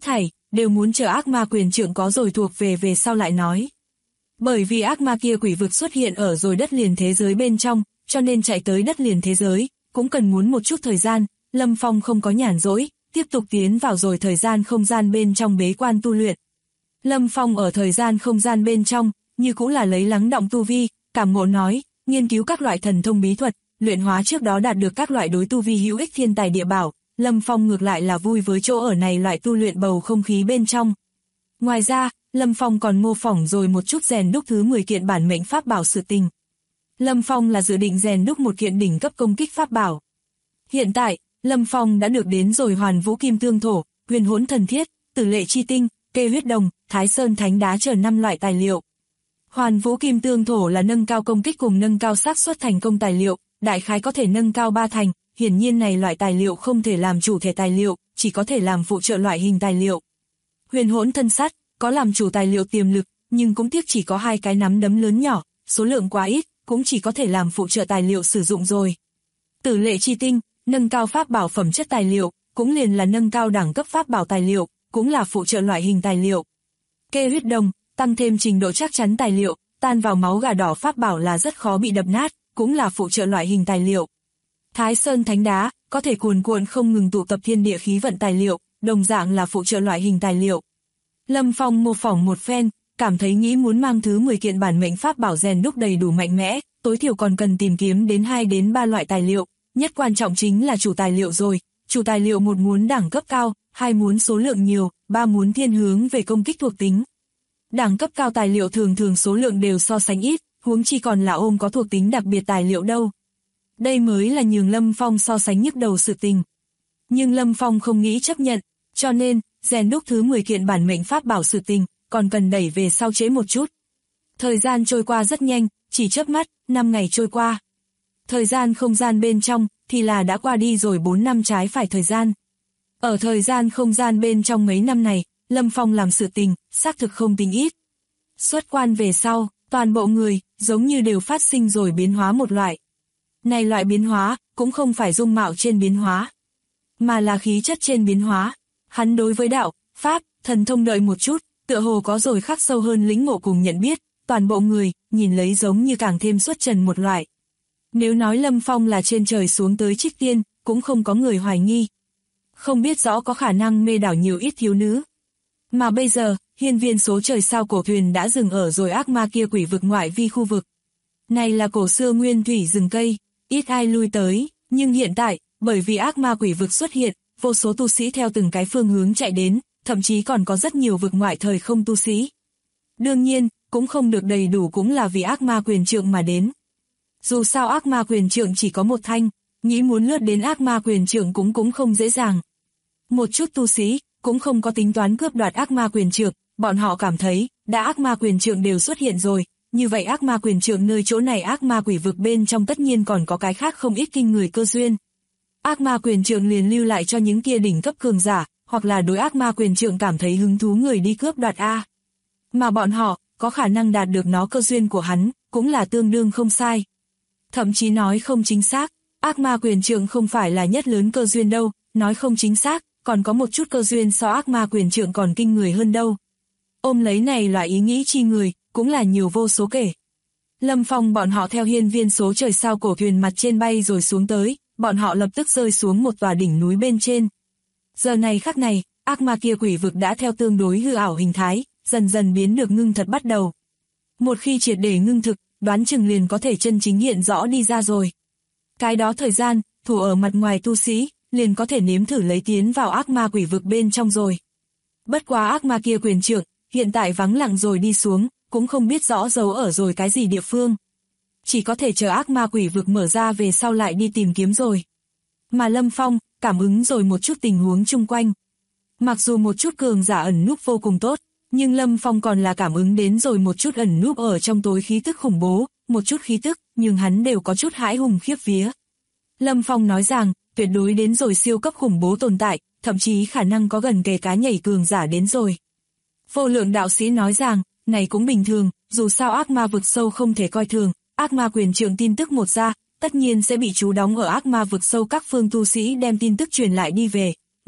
đều muốn chờ ác ma quyền trượng có rồi thuộc về sau lại nói. Bởi vì ác ma kia quỷ vực xuất hiện ở rồi đất liền thế giới bên trong, cho nên chạy tới đất liền thế giới, cũng cần muốn một chút thời gian, Lâm Phong không có nhàn rỗi, tiếp tục tiến vào rồi thời gian không gian bên trong bế quan tu luyện. Lâm Phong ở thời gian không gian bên trong, như cũng là lấy lắng đọng tu vi, cảm ngộ nói, nghiên cứu các loại thần thông bí thuật, luyện hóa trước đó đạt được các loại đối tu vi hữu ích thiên tài địa bảo, Lâm Phong ngược lại là vui với chỗ ở này loại tu luyện bầu không khí bên trong. Ngoài ra, Lâm Phong còn mô phỏng rồi một chút rèn đúc thứ 10 kiện bản mệnh pháp bảo sự tình. Lâm Phong là dự định rèn đúc một kiện đỉnh cấp công kích pháp bảo. Hiện tại, Lâm Phong đã được đến rồi Hoàn Vũ Kim Tương Thổ, Huyền Hỗn Thần Thiết, Tử Lệ Chi Tinh, Kê Huyết Đồng, Thái Sơn Thánh Đá chờ 5 loại tài liệu. Hoàn Vũ Kim Tương Thổ là nâng cao công kích cùng nâng cao xác suất thành công tài liệu, đại khái có thể nâng cao 3 thành, hiển nhiên này loại tài liệu không thể làm chủ thể tài liệu, chỉ có thể làm phụ trợ loại hình tài liệu. Huyền Hỗn Thân Sắt, có làm chủ tài liệu tiềm lực, nhưng cũng tiếc chỉ có 2 cái nắm đấm lớn nhỏ, số lượng quá ít, cũng chỉ có thể làm phụ trợ tài liệu sử dụng rồi. Tử Lệ Chi Tinh, nâng cao pháp bảo phẩm chất tài liệu, cũng liền là nâng cao đẳng cấp pháp bảo tài liệu, cũng là phụ trợ loại hình tài liệu. Kê Huyết Đồng, tăng thêm trình độ chắc chắn tài liệu, tan vào máu gà đỏ pháp bảo là rất khó bị đập nát, cũng là phụ trợ loại hình tài liệu. Thái Sơn Thánh Đá, có thể cuồn cuộn không ngừng tụ tập thiên địa khí vận tài liệu, đồng dạng là phụ trợ loại hình tài liệu. Lâm Phong mô phỏng một phen, cảm thấy nghĩ muốn mang thứ 10 kiện bản mệnh pháp bảo rèn đúc đầy đủ mạnh mẽ, tối thiểu còn cần tìm kiếm đến 2 đến 3 loại tài liệu, nhất quan trọng chính là chủ tài liệu rồi, chủ tài liệu 1 muốn đẳng cấp cao, 2 muốn số lượng nhiều, 3 muốn thiên hướng về công kích thuộc tính. Đẳng cấp cao tài liệu thường thường số lượng đều so sánh ít, huống chi còn là ôm có thuộc tính đặc biệt tài liệu đâu. Đây mới là nhường Lâm Phong so sánh nhức đầu sự tình. Nhưng Lâm Phong không nghĩ chấp nhận, cho nên, rèn đúc thứ 10 kiện bản mệnh pháp bảo sự tình, còn cần đẩy về sau trễ một chút. Thời gian trôi qua rất nhanh, chỉ chớp mắt, 5 ngày trôi qua. Thời gian không gian bên trong, thì là đã qua đi rồi 4 năm trái phải thời gian. Ở thời gian không gian bên trong mấy năm này, Lâm Phong làm sự tình, xác thực không tính ít. Xuất quan về sau, toàn bộ người, giống như đều phát sinh rồi biến hóa một loại. Này loại biến hóa, cũng không phải dung mạo trên biến hóa, mà là khí chất trên biến hóa. Hắn đối với đạo, pháp, thần thông đợi một chút, tựa hồ có rồi khắc sâu hơn lĩnh ngộ cùng nhận biết, toàn bộ người, nhìn lấy giống như càng thêm xuất trần một loại. Nếu nói Lâm Phong là trên trời xuống tới trích tiên, cũng không có người hoài nghi. Không biết rõ có khả năng mê đảo nhiều ít thiếu nữ. Mà bây giờ, hiên viên số trời sao cổ thuyền đã dừng ở rồi ác ma kia quỷ vực ngoại vi khu vực. Này là cổ xưa nguyên thủy rừng cây, ít ai lui tới, nhưng hiện tại, bởi vì ác ma quỷ vực xuất hiện, vô số tu sĩ theo từng cái phương hướng chạy đến, thậm chí còn có rất nhiều vực ngoại thời không tu sĩ. Đương nhiên, cũng không được đầy đủ cũng là vì ác ma quyền trượng mà đến. Dù sao ác ma quyền trượng chỉ có một thanh, nghĩ muốn lướt đến ác ma quyền trượng cũng không dễ dàng. Một chút tu sĩ, cũng không có tính toán cướp đoạt ác ma quyền trượng, bọn họ cảm thấy, đã ác ma quyền trượng đều xuất hiện rồi, như vậy ác ma quyền trượng nơi chỗ này ác ma quỷ vực bên trong tất nhiên còn có cái khác không ít kinh người cơ duyên. Ác ma quyền trượng liền lưu lại cho những kia đỉnh cấp cường giả, hoặc là đối ác ma quyền trượng cảm thấy hứng thú người đi cướp đoạt A. Mà bọn họ, có khả năng đạt được nó cơ duyên của hắn, cũng là tương đương không sai. Thậm chí nói không chính xác, ác ma quyền trượng không phải là nhất lớn cơ duyên đâu, nói không chính xác, còn có một chút cơ duyên so ác ma quyền trượng còn kinh người hơn đâu. Ôm lấy này loại ý nghĩ chi người, cũng là nhiều vô số kể. Lâm Phong bọn họ theo hiên viên số trời sao cổ thuyền mặt trên bay rồi xuống tới, bọn họ lập tức rơi xuống một tòa đỉnh núi bên trên. Giờ này khắc này, ác ma kia quỷ vực đã theo tương đối hư ảo hình thái, dần dần biến được ngưng thật bắt đầu. Một khi triệt để ngưng thực, đoán chừng liền có thể chân chính hiện rõ đi ra rồi. Cái đó thời gian, thủ ở mặt ngoài tu sĩ, liền có thể nếm thử lấy tiến vào ác ma quỷ vực bên trong rồi. Bất quá ác ma kia quyền trượng, hiện tại vắng lặng rồi đi xuống, cũng không biết rõ giấu ở rồi cái gì địa phương. Chỉ có thể chờ ác ma quỷ vực mở ra về sau lại đi tìm kiếm rồi. Mà Lâm Phong, cảm ứng rồi một chút tình huống chung quanh. Mặc dù một chút cường giả ẩn núp vô cùng tốt, nhưng Lâm Phong còn là cảm ứng đến rồi một chút ẩn núp ở trong tối khí tức khủng bố, một chút khí tức, nhưng hắn đều có chút hãi hùng khiếp vía. Lâm Phong nói rằng, tuyệt đối đến rồi siêu cấp khủng bố tồn tại, thậm chí khả năng có gần kề cá nhảy cường giả đến rồi. Vô lượng đạo sĩ nói rằng, này cũng bình thường, dù sao ác ma vực sâu không thể coi thường, ác ma quyền trượng tin tức một ra, tất nhiên sẽ bị trú đóng ở ác ma vực sâu các phương tu sĩ đem tin tức truyền lại đi về,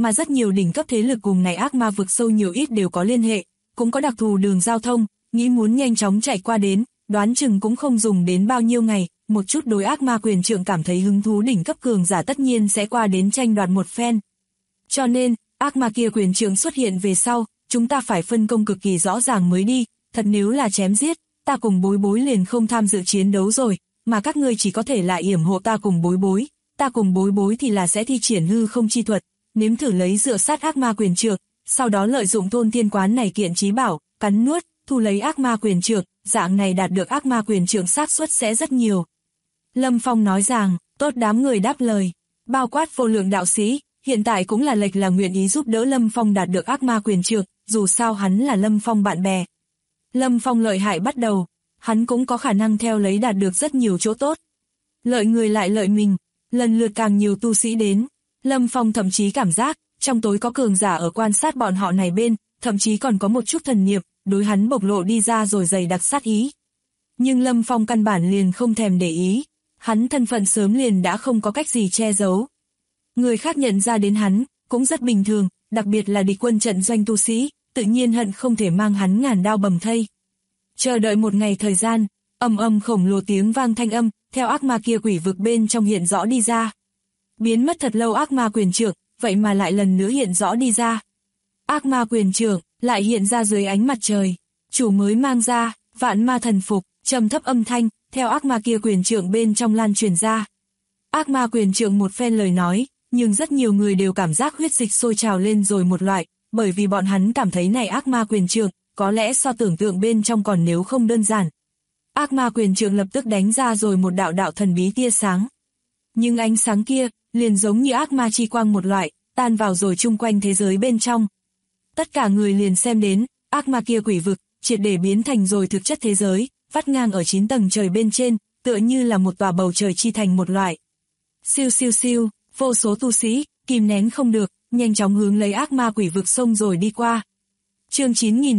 mà rất nhiều đỉnh cấp thế lực cùng này ác ma vực sâu nhiều ít đều có liên hệ, cũng có đặc thù đường giao thông, nghĩ muốn nhanh chóng chạy qua đến, đoán chừng cũng không dùng đến bao nhiêu ngày, một chút đối ác ma quyền trượng cảm thấy hứng thú đỉnh cấp cường giả tất nhiên sẽ qua đến tranh đoạt một phen. Cho nên, ác ma kia quyền trượng xuất hiện về sau, chúng ta phải phân công cực kỳ rõ ràng mới đi, thật nếu là chém giết, ta cùng bối bối liền không tham dự chiến đấu rồi, mà các ngươi chỉ có thể lại yểm hộ ta cùng bối bối thì là sẽ thi triển hư không chi thuật, nếm thử lấy dựa sát ác ma quyền trượng, sau đó lợi dụng thôn thiên quán này kiện trí bảo, cắn nuốt, thu lấy ác ma quyền trượng, dạng này đạt được ác ma quyền trượng xác suất sẽ rất nhiều. Lâm Phong nói rằng, tốt, đám người đáp lời, bao quát vô lượng đạo sĩ, hiện tại cũng là lệch là nguyện ý giúp đỡ Lâm Phong đạt được ác ma quyền trượng, dù sao hắn là Lâm Phong bạn bè. Lâm Phong lợi hại bắt đầu, hắn cũng có khả năng theo lấy đạt được rất nhiều chỗ tốt. Lợi người lại lợi mình, lần lượt càng nhiều tu sĩ đến, Lâm Phong thậm chí cảm giác, trong tối có cường giả ở quan sát bọn họ này bên, thậm chí còn có một chút thần niệm, đối hắn bộc lộ đi ra rồi dày đặc sát ý. Nhưng Lâm Phong căn bản liền không thèm để ý, hắn thân phận sớm liền đã không có cách gì che giấu. Người khác nhận ra đến hắn, cũng rất bình thường, đặc biệt là địch quân trận doanh tu sĩ, tự nhiên hận không thể mang hắn ngàn đao bầm thây. Chờ đợi một ngày thời gian, ầm ầm khổng lồ tiếng vang thanh âm, theo ác ma kia quỷ vực bên trong hiện rõ đi ra. Biến mất thật lâu ác ma quyền trượng, vậy mà lại lần nữa hiện rõ đi ra. Ác ma quyền trượng lại hiện ra dưới ánh mặt trời, chủ mới mang ra, vạn ma thần phục, trầm thấp âm thanh, theo ác ma kia quyền trượng bên trong lan truyền ra. Ác ma quyền trượng một phen lời nói, nhưng rất nhiều người đều cảm giác huyết dịch sôi trào lên rồi một loại, bởi vì bọn hắn cảm thấy này ác ma quyền trượng, có lẽ so tưởng tượng bên trong còn nếu không đơn giản. Ác ma quyền trượng lập tức đánh ra rồi một đạo đạo thần bí tia sáng. Nhưng ánh sáng kia, liền giống như ác ma chi quang một loại, tan vào rồi chung quanh thế giới bên trong. Tất cả người liền xem đến, ác ma kia quỷ vực, triệt để biến thành rồi thực chất thế giới, vắt ngang ở 9 tầng trời bên trên, tựa như là một tòa bầu trời chi thành một loại. Siêu siêu siêu, vô số tu sĩ, kìm nén không được, nhanh chóng hướng lấy ác ma quỷ vực sông rồi đi qua. Chương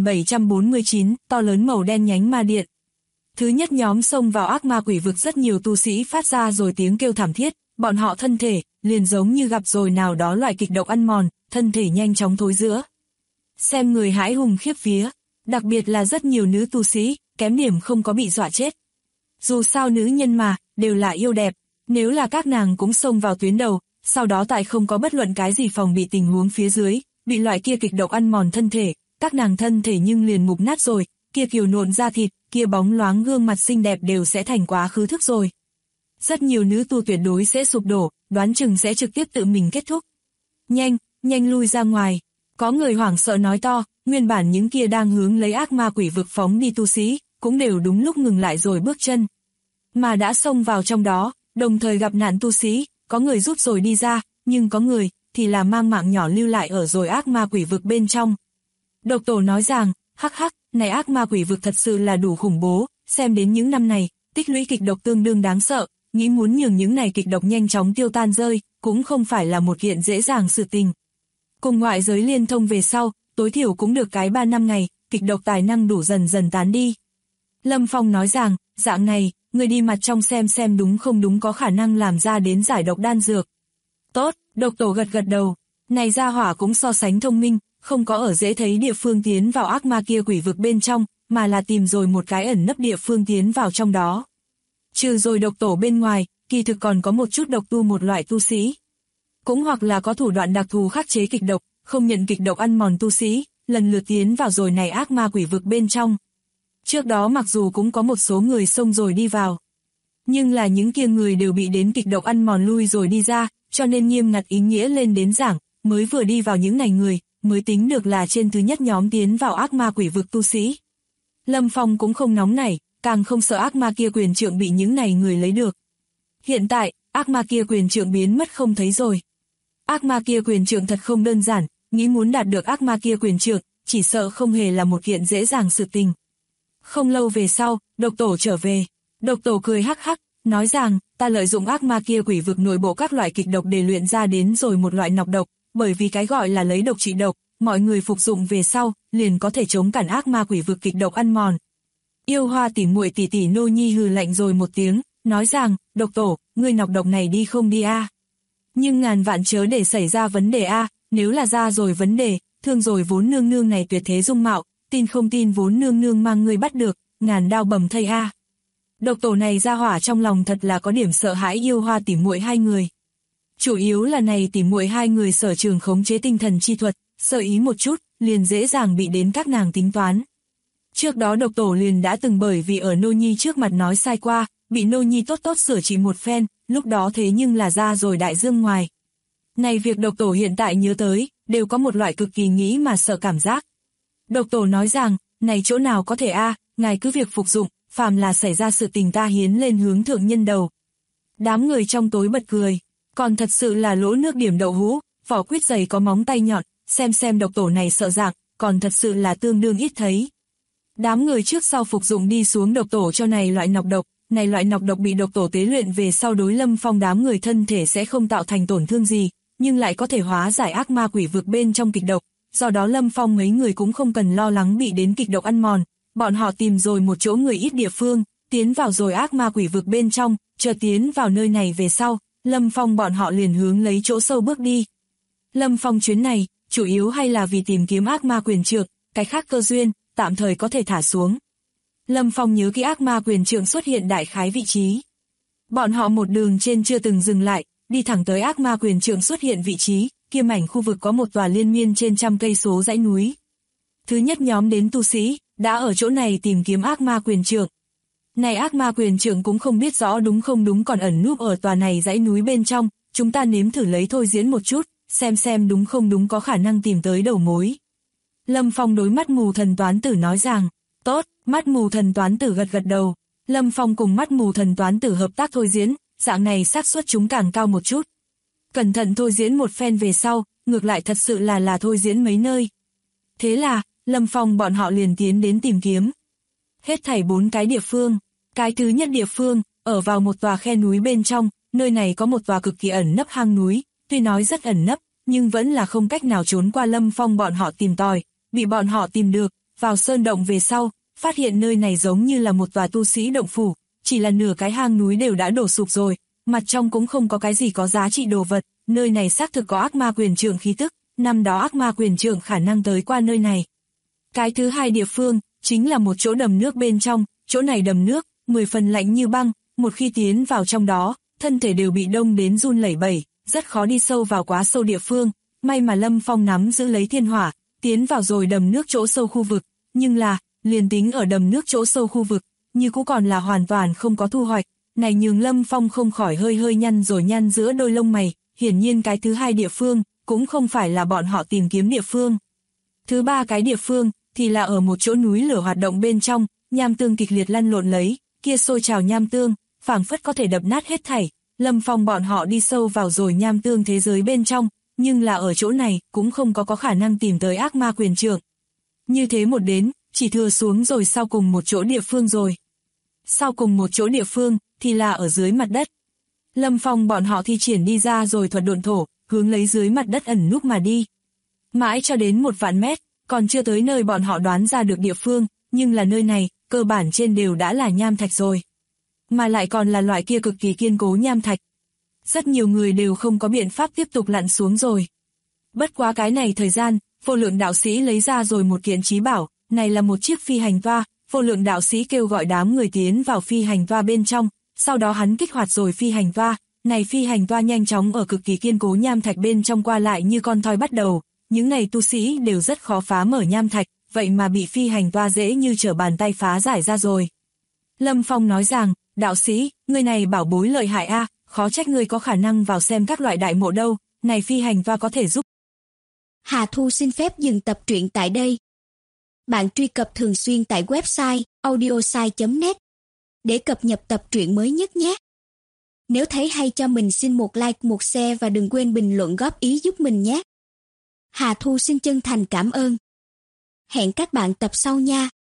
9749, to lớn màu đen nhánh ma điện. Thứ nhất nhóm xông vào ác ma quỷ vực, rất nhiều tu sĩ phát ra rồi tiếng kêu thảm thiết, bọn họ thân thể, liền giống như gặp rồi nào đó loại kịch độc ăn mòn, thân thể nhanh chóng thối rữa. Xem người hãi hùng khiếp vía, đặc biệt là rất nhiều nữ tu sĩ, kém điểm không có bị dọa chết. Dù sao nữ nhân mà, đều là yêu đẹp, nếu là các nàng cũng xông vào tuyến đầu, sau đó tại không có bất luận cái gì phòng bị tình huống phía dưới, bị loại kia kịch độc ăn mòn thân thể, các nàng thân thể nhưng liền mục nát rồi, kia kiều nộn da thịt, kia bóng loáng gương mặt xinh đẹp đều sẽ thành quá khứ thức rồi. Rất nhiều nữ tu tuyệt đối sẽ sụp đổ, đoán chừng sẽ trực tiếp tự mình kết thúc. Nhanh, nhanh lui ra ngoài. Có người hoảng sợ nói to, nguyên bản những kia đang hướng lấy ác ma quỷ vực phóng đi tu sĩ, cũng đều đúng lúc ngừng lại rồi bước chân. Mà đã xông vào trong đó, đồng thời gặp nạn tu sĩ, có người rút rồi đi ra, nhưng có người, thì là mang mạng nhỏ lưu lại ở rồi ác ma quỷ vực bên trong. Độc Tổ nói rằng, hắc hắc, này ác ma quỷ vực thật sự là đủ khủng bố, xem đến những năm này, tích lũy kịch độc tương đương đáng sợ, nghĩ muốn nhường những này kịch độc nhanh chóng tiêu tan rơi, cũng không phải là một kiện dễ dàng sự tình. Cùng ngoại giới liên thông về sau, tối thiểu cũng được cái 3 năm ngày, kịch độc tài năng đủ dần dần tán đi. Lâm Phong nói rằng, dạng này, người đi mặt trong xem đúng không đúng có khả năng làm ra đến giải độc đan dược. Tốt, Độc Tổ gật gật đầu, này gia hỏa cũng so sánh thông minh, không có ở dễ thấy địa phương tiến vào ác ma kia quỷ vực bên trong, mà là tìm rồi một cái ẩn nấp địa phương tiến vào trong đó. Trừ rồi Độc Tổ bên ngoài, kỳ thực còn có một chút độc tu một loại tu sĩ. Cũng hoặc là có thủ đoạn đặc thù khắc chế kịch độc, không nhận kịch độc ăn mòn tu sĩ, lần lượt tiến vào rồi này ác ma quỷ vực bên trong. Trước đó mặc dù cũng có một số người xông rồi đi vào, nhưng là những kia người đều bị đến kịch độc ăn mòn lui rồi đi ra, cho nên nghiêm ngặt ý nghĩa lên đến giảng, mới vừa đi vào những này người, mới tính được là trên thứ nhất nhóm tiến vào ác ma quỷ vực tu sĩ. Lâm Phong cũng không nóng nảy, càng không sợ ác ma kia quyền trượng bị những này người lấy được. Hiện tại, ác ma kia quyền trượng biến mất không thấy rồi. Ác ma kia quyền trượng thật không đơn giản, nghĩ muốn đạt được ác ma kia quyền trượng, chỉ sợ không hề là một kiện dễ dàng sự tình. Không lâu về sau, Độc Tổ trở về. Độc Tổ cười hắc hắc, nói rằng, ta lợi dụng ác ma kia quỷ vực nội bộ các loại kịch độc để luyện ra đến rồi một loại nọc độc, bởi vì cái gọi là lấy độc trị độc, mọi người phục dụng về sau, liền có thể chống cản ác ma quỷ vực kịch độc ăn mòn. Yêu Hoa tỉ muội tỷ tỷ Nô Nhi hừ lạnh rồi một tiếng, nói rằng, Độc Tổ, ngươi nọc độc này đi không đi a? Nhưng ngàn vạn chớ để xảy ra vấn đề a, nếu là ra rồi vấn đề, thương rồi vốn nương nương này tuyệt thế dung mạo, tin không tin vốn nương nương mang ngươi bắt được, ngàn đao bầm thây a. Độc tổ này ra hỏa trong lòng thật là có điểm sợ hãi yêu Hoa tỉ muội hai người. Chủ yếu là này tỉ muội hai người sở trường khống chế tinh thần chi thuật, sơ ý một chút, liền dễ dàng bị đến các nàng tính toán. Trước đó độc tổ liền đã từng bởi vì ở nô nhi trước mặt nói sai qua, bị nô nhi tốt tốt sửa trị một phen, lúc đó thế nhưng là ra rồi đại dương ngoài. Này việc độc tổ hiện tại nhớ tới, đều có một loại cực kỳ nghĩ mà sợ cảm giác. Độc tổ nói rằng, này chỗ nào có thể a, ngài cứ việc phục dụng, phàm là xảy ra sự tình ta hiến lên hướng thượng nhân đầu. Đám người trong tối bật cười, còn thật sự là lỗ nước điểm đậu hũ, vỏ quýt dày có móng tay nhọn, xem độc tổ này sợ dạng, còn thật sự là tương đương ít thấy. Đám người trước sau phục dụng đi xuống độc tổ cho này loại nọc độc bị độc tổ tế luyện về sau đối Lâm Phong đám người thân thể sẽ không tạo thành tổn thương gì, nhưng lại có thể hóa giải ác ma quỷ vực bên trong kịch độc, do đó Lâm Phong mấy người cũng không cần lo lắng bị đến kịch độc ăn mòn, bọn họ tìm rồi một chỗ người ít địa phương, tiến vào rồi ác ma quỷ vực bên trong, chờ tiến vào nơi này về sau, Lâm Phong bọn họ liền hướng lấy chỗ sâu bước đi. Lâm Phong chuyến này, chủ yếu hay là vì tìm kiếm ác ma quyền trượng, cái khác cơ duyên, tạm thời có thể thả xuống. Lâm Phong nhớ kỹ ác ma quyền trượng xuất hiện đại khái vị trí. Bọn họ một đường trên chưa từng dừng lại, đi thẳng tới ác ma quyền trượng xuất hiện vị trí, kia mảnh khu vực có một tòa liên miên trên trăm cây số dãy núi. Thứ nhất nhóm đến tu sĩ, đã ở chỗ này tìm kiếm ác ma quyền trượng. Này ác ma quyền trượng cũng không biết rõ đúng không đúng còn ẩn núp ở tòa này dãy núi bên trong, chúng ta nếm thử lấy thôi diễn một chút, xem đúng không đúng có khả năng tìm tới đầu mối. Lâm Phong đối mắt mù thần toán tử nói rằng, tốt, mắt mù thần toán tử gật đầu. Lâm Phong cùng mắt mù thần toán tử hợp tác thôi diễn, dạng này xác suất chúng càng cao một chút. Cẩn thận thôi diễn một phen về sau, ngược lại thật sự là thôi diễn mấy nơi. Thế là, Lâm Phong bọn họ liền tiến đến tìm kiếm. Hết thảy 4 cái địa phương. Cái thứ nhất địa phương, ở vào một tòa khe núi bên trong, nơi này có một tòa cực kỳ ẩn nấp hang núi, tuy nói rất ẩn nấp, nhưng vẫn là không cách nào trốn qua Lâm Phong bọn họ tìm tòi, bị bọn họ tìm được, vào sơn động về sau, phát hiện nơi này giống như là một tòa tu sĩ động phủ, chỉ là nửa cái hang núi đều đã đổ sụp rồi, mặt trong cũng không có cái gì có giá trị đồ vật, nơi này xác thực có ác ma quyền trượng khí tức, năm đó ác ma quyền trượng khả năng tới qua nơi này. Cái thứ hai địa phương, chính là một chỗ đầm nước bên trong, chỗ này đầm nước, 10 phần lạnh như băng, một khi tiến vào trong đó, thân thể đều bị đông đến run lẩy bẩy, rất khó đi sâu vào quá sâu địa phương, may mà Lâm Phong nắm giữ lấy thiên hỏa, tiến vào rồi đầm nước chỗ sâu khu vực, nhưng là, liền tính ở đầm nước chỗ sâu khu vực, như cũng còn là hoàn toàn không có thu hoạch, này nhường Lâm Phong không khỏi hơi nhăn giữa đôi lông mày, hiển nhiên cái thứ hai địa phương, cũng không phải là bọn họ tìm kiếm địa phương. Thứ ba cái địa phương, thì là ở một chỗ núi lửa hoạt động bên trong, nham tương kịch liệt lăn lộn lấy, kia sôi trào nham tương, phảng phất có thể đập nát hết thảy. Lâm Phong bọn họ đi sâu vào rồi nham tương thế giới bên trong, nhưng là ở chỗ này cũng không có khả năng tìm tới ác ma quyền trượng. Như thế một đến, chỉ thừa xuống rồi sau cùng một chỗ địa phương rồi. Sau cùng một chỗ địa phương, thì là ở dưới mặt đất. Lâm Phong bọn họ thi triển đi ra rồi thuật độn thổ, hướng lấy dưới mặt đất ẩn núp mà đi. Mãi cho đến 1 vạn mét, còn chưa tới nơi bọn họ đoán ra được địa phương, nhưng là nơi này, cơ bản trên đều đã là nham thạch rồi. Mà lại còn là loại kia cực kỳ kiên cố nham thạch. Rất nhiều người đều không có biện pháp tiếp tục lặn xuống rồi. Bất quá cái này thời gian, Vô Lượng đạo sĩ lấy ra rồi một kiện trí bảo, này là một chiếc phi hành toa, Vô Lượng đạo sĩ kêu gọi đám người tiến vào phi hành toa bên trong, sau đó hắn kích hoạt rồi phi hành toa, này phi hành toa nhanh chóng ở cực kỳ kiên cố nham thạch bên trong qua lại như con thoi bắt đầu, những này tu sĩ đều rất khó phá mở nham thạch, vậy mà bị phi hành toa dễ như trở bàn tay phá giải ra rồi. Lâm Phong nói rằng, đạo sĩ, người này bảo bối lợi hại a, khó trách người có khả năng vào xem các loại đại mộ đâu, này phi hành toa có thể giúp. Hà Thu xin phép dừng tập truyện tại đây. Bạn truy cập thường xuyên tại website audiosai.net để cập nhật tập truyện mới nhất nhé. Nếu thấy hay cho mình xin một like, một share và đừng quên bình luận góp ý giúp mình nhé. Hà Thu xin chân thành cảm ơn. Hẹn các bạn tập sau nha.